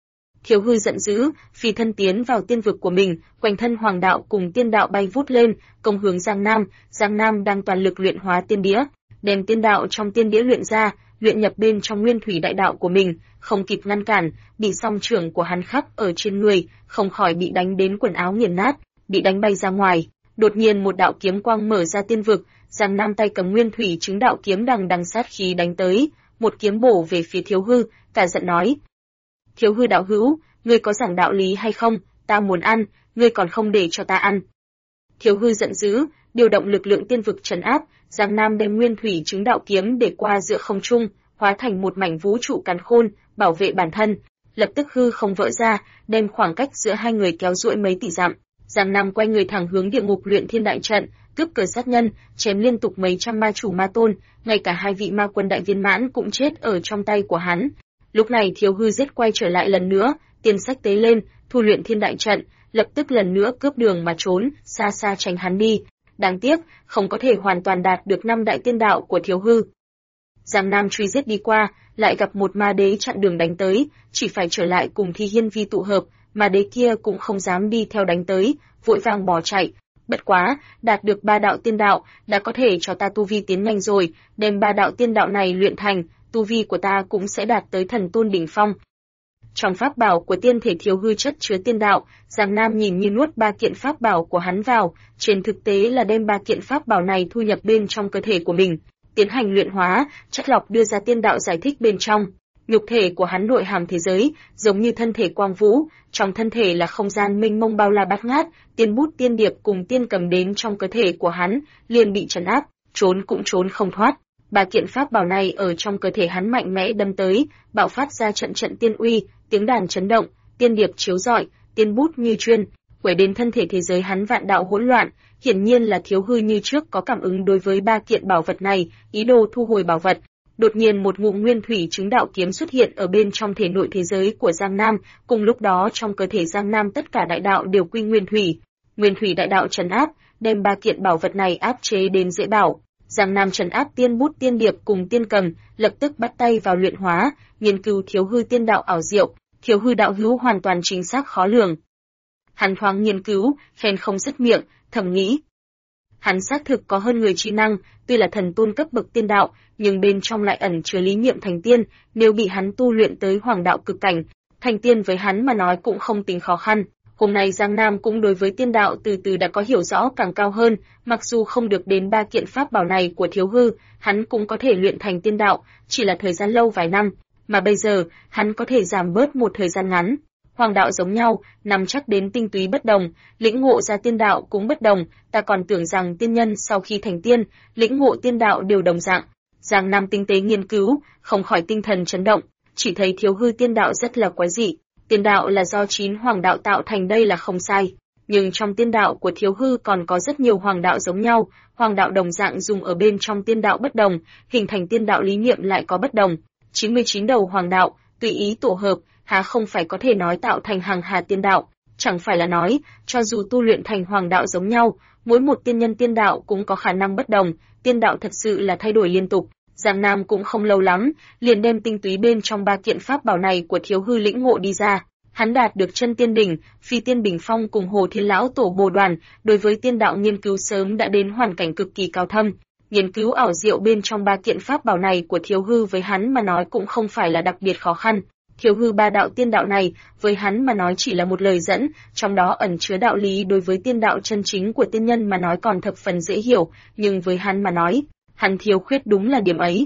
Thiếu hư giận dữ, phi thân tiến vào tiên vực của mình, quanh thân hoàng đạo cùng tiên đạo bay vút lên, công hướng Giang Nam. Giang Nam đang toàn lực luyện hóa tiên đĩa, đem tiên đạo trong tiên đĩa luyện ra, luyện nhập bên trong nguyên thủy đại đạo của mình, không kịp ngăn cản, bị song trưởng của hắn khắc ở trên người, không khỏi bị đánh đến quần áo nghiền nát, bị đánh bay ra ngoài. Đột nhiên một đạo kiếm quang mở ra tiên vực, Giang Nam tay cầm nguyên thủy chứng đạo kiếm đằng đằng sát khí đánh tới, một kiếm bổ về phía Thiếu hư, cả giận nói: Thiếu hư đạo hữu, ngươi có giảng đạo lý hay không? Ta muốn ăn, ngươi còn không để cho ta ăn. Thiếu hư giận dữ, điều động lực lượng tiên vực trấn áp, Giang Nam đem nguyên thủy chứng đạo kiếm để qua giữa không trung, hóa thành một mảnh vũ trụ càn khôn, bảo vệ bản thân. Lập tức hư không vỡ ra, đem khoảng cách giữa hai người kéo duỗi mấy tỷ dặm. Giang Nam quay người thẳng hướng địa ngục luyện thiên đại trận, cướp cờ sát nhân, chém liên tục mấy trăm ma chủ ma tôn, ngay cả hai vị ma quân đại viên mãn cũng chết ở trong tay của hắn. Lúc này Thiếu hư giết quay trở lại lần nữa, tiên sách tế lên, thu luyện thiên đại trận, lập tức lần nữa cướp đường mà trốn, xa xa tránh hắn đi. Đáng tiếc, không có thể hoàn toàn đạt được năm đại tiên đạo của Thiếu hư. Giang Nam truy giết đi qua, lại gặp một ma đế chặn đường đánh tới, chỉ phải trở lại cùng Thi Hiên Vi tụ hợp, ma đế kia cũng không dám đi theo đánh tới, vội vàng bỏ chạy. Bất quá, đạt được ba đạo tiên đạo, đã có thể cho ta tu vi tiến nhanh rồi, đem ba đạo tiên đạo này luyện thành, tu vi của ta cũng sẽ đạt tới thần tôn đỉnh phong. Trong pháp bảo của tiên thể Thiếu hư chất chứa tiên đạo, Giang Nam nhìn như nuốt ba kiện pháp bảo của hắn vào, trên thực tế là đem ba kiện pháp bảo này thu nhập bên trong cơ thể của mình, tiến hành luyện hóa, chất lọc đưa ra tiên đạo giải thích bên trong. Nhục thể của hắn nội hàm thế giới, giống như thân thể quang vũ, trong thân thể là không gian mênh mông bao la bát ngát, tiên bút tiên điệp cùng tiên cầm đến trong cơ thể của hắn, liền bị trấn áp, trốn cũng trốn không thoát. Ba kiện pháp bảo này ở trong cơ thể hắn mạnh mẽ đâm tới, bạo phát ra trận trận tiên uy, tiếng đàn chấn động, tiên điệp chiếu rọi, tiên bút như chuyên, quẩy đến thân thể thế giới hắn vạn đạo hỗn loạn. Hiển nhiên là Thiếu hư như trước có cảm ứng đối với ba kiện bảo vật này, ý đồ thu hồi bảo vật. Đột nhiên một ngụm nguyên thủy chứng đạo kiếm xuất hiện ở bên trong thể nội thế giới của Giang Nam, cùng lúc đó trong cơ thể Giang Nam tất cả đại đạo đều quy nguyên thủy. Nguyên thủy đại đạo trấn áp, đem ba kiện bảo vật này áp chế đến dễ bảo. Giang Nam trấn áp tiên bút tiên điệp cùng tiên cầm, lập tức bắt tay vào luyện hóa, nghiên cứu Thiếu hư tiên đạo ảo diệu, Thiếu hư đạo hữu hoàn toàn chính xác khó lường. Hắn thoáng nghiên cứu, khen không dứt miệng, thầm nghĩ. Hắn xác thực có hơn người trí năng, tuy là thần tôn cấp bậc tiên đạo, nhưng bên trong lại ẩn chứa lý niệm thành tiên, nếu bị hắn tu luyện tới hoàng đạo cực cảnh, thành tiên với hắn mà nói cũng không tính khó khăn. Hôm nay Giang Nam cũng đối với tiên đạo từ từ đã có hiểu rõ càng cao hơn, mặc dù không được đến ba kiện pháp bảo này của Thiếu hư, hắn cũng có thể luyện thành tiên đạo, chỉ là thời gian lâu vài năm, mà bây giờ, hắn có thể giảm bớt một thời gian ngắn. Hoàng đạo giống nhau, nắm chắc đến tinh túy bất đồng, lĩnh ngộ ra tiên đạo cũng bất đồng, ta còn tưởng rằng tiên nhân sau khi thành tiên, lĩnh ngộ tiên đạo đều đồng dạng. Giang Nam tinh tế nghiên cứu, không khỏi tinh thần chấn động, chỉ thấy Thiếu hư tiên đạo rất là quái dị. Tiên đạo là do 9 hoàng đạo tạo thành, đây là không sai, nhưng trong tiên đạo của Thiếu hư còn có rất nhiều hoàng đạo giống nhau, hoàng đạo đồng dạng dùng ở bên trong tiên đạo bất đồng, hình thành tiên đạo lý niệm lại có bất đồng. 99 đầu hoàng đạo, tùy ý tổ hợp, há không phải có thể nói tạo thành hàng hà tiên đạo, chẳng phải là nói, cho dù tu luyện thành hoàng đạo giống nhau, mỗi một tiên nhân tiên đạo cũng có khả năng bất đồng, tiên đạo thật sự là thay đổi liên tục. Giang Nam cũng không lâu lắm, liền đem tinh túy bên trong ba kiện pháp bảo này của Thiếu hư lĩnh ngộ đi ra. Hắn đạt được chân tiên đỉnh, phi tiên bình phong cùng Hồ Thiên lão tổ bồ đoàn, đối với tiên đạo nghiên cứu sớm đã đến hoàn cảnh cực kỳ cao thâm. Nghiên cứu ảo diệu bên trong ba kiện pháp bảo này của Thiếu hư với hắn mà nói cũng không phải là đặc biệt khó khăn. Thiếu hư ba đạo tiên đạo này, với hắn mà nói chỉ là một lời dẫn, trong đó ẩn chứa đạo lý đối với tiên đạo chân chính của tiên nhân mà nói còn thập phần dễ hiểu, nhưng với hắn mà nói, hắn thiếu khuyết đúng là điểm ấy.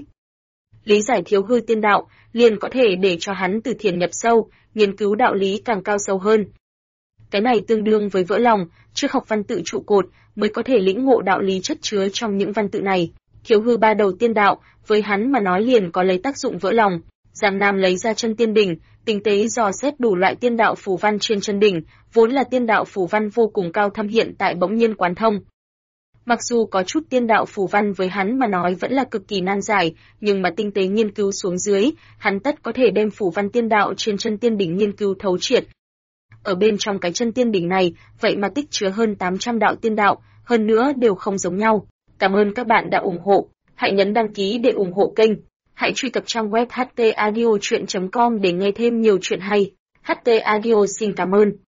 Lý giải Thiếu hư tiên đạo, liền có thể để cho hắn từ thiền nhập sâu, nghiên cứu đạo lý càng cao sâu hơn. Cái này tương đương với vỡ lòng, trước học văn tự trụ cột, mới có thể lĩnh ngộ đạo lý chất chứa trong những văn tự này. Thiếu hư ba đầu tiên đạo, với hắn mà nói liền có lấy tác dụng vỡ lòng. Giang Nam lấy ra chân tiên đỉnh, tinh tế dò xét đủ loại tiên đạo phù văn trên chân đỉnh, vốn là tiên đạo phù văn vô cùng cao thâm hiện tại bỗng nhiên quán thông. Mặc dù có chút tiên đạo phù văn với hắn mà nói vẫn là cực kỳ nan giải, nhưng mà tinh tế nghiên cứu xuống dưới, hắn tất có thể đem phù văn tiên đạo trên chân tiên đỉnh nghiên cứu thấu triệt. Ở bên trong cái chân tiên đỉnh này, vậy mà tích chứa hơn 800 đạo tiên đạo, hơn nữa đều không giống nhau. Cảm ơn các bạn đã ủng hộ, hãy nhấn đăng ký để ủng hộ kênh. Hãy truy cập trang web htaudio.com để nghe thêm nhiều chuyện hay. HT Audio xin cảm ơn.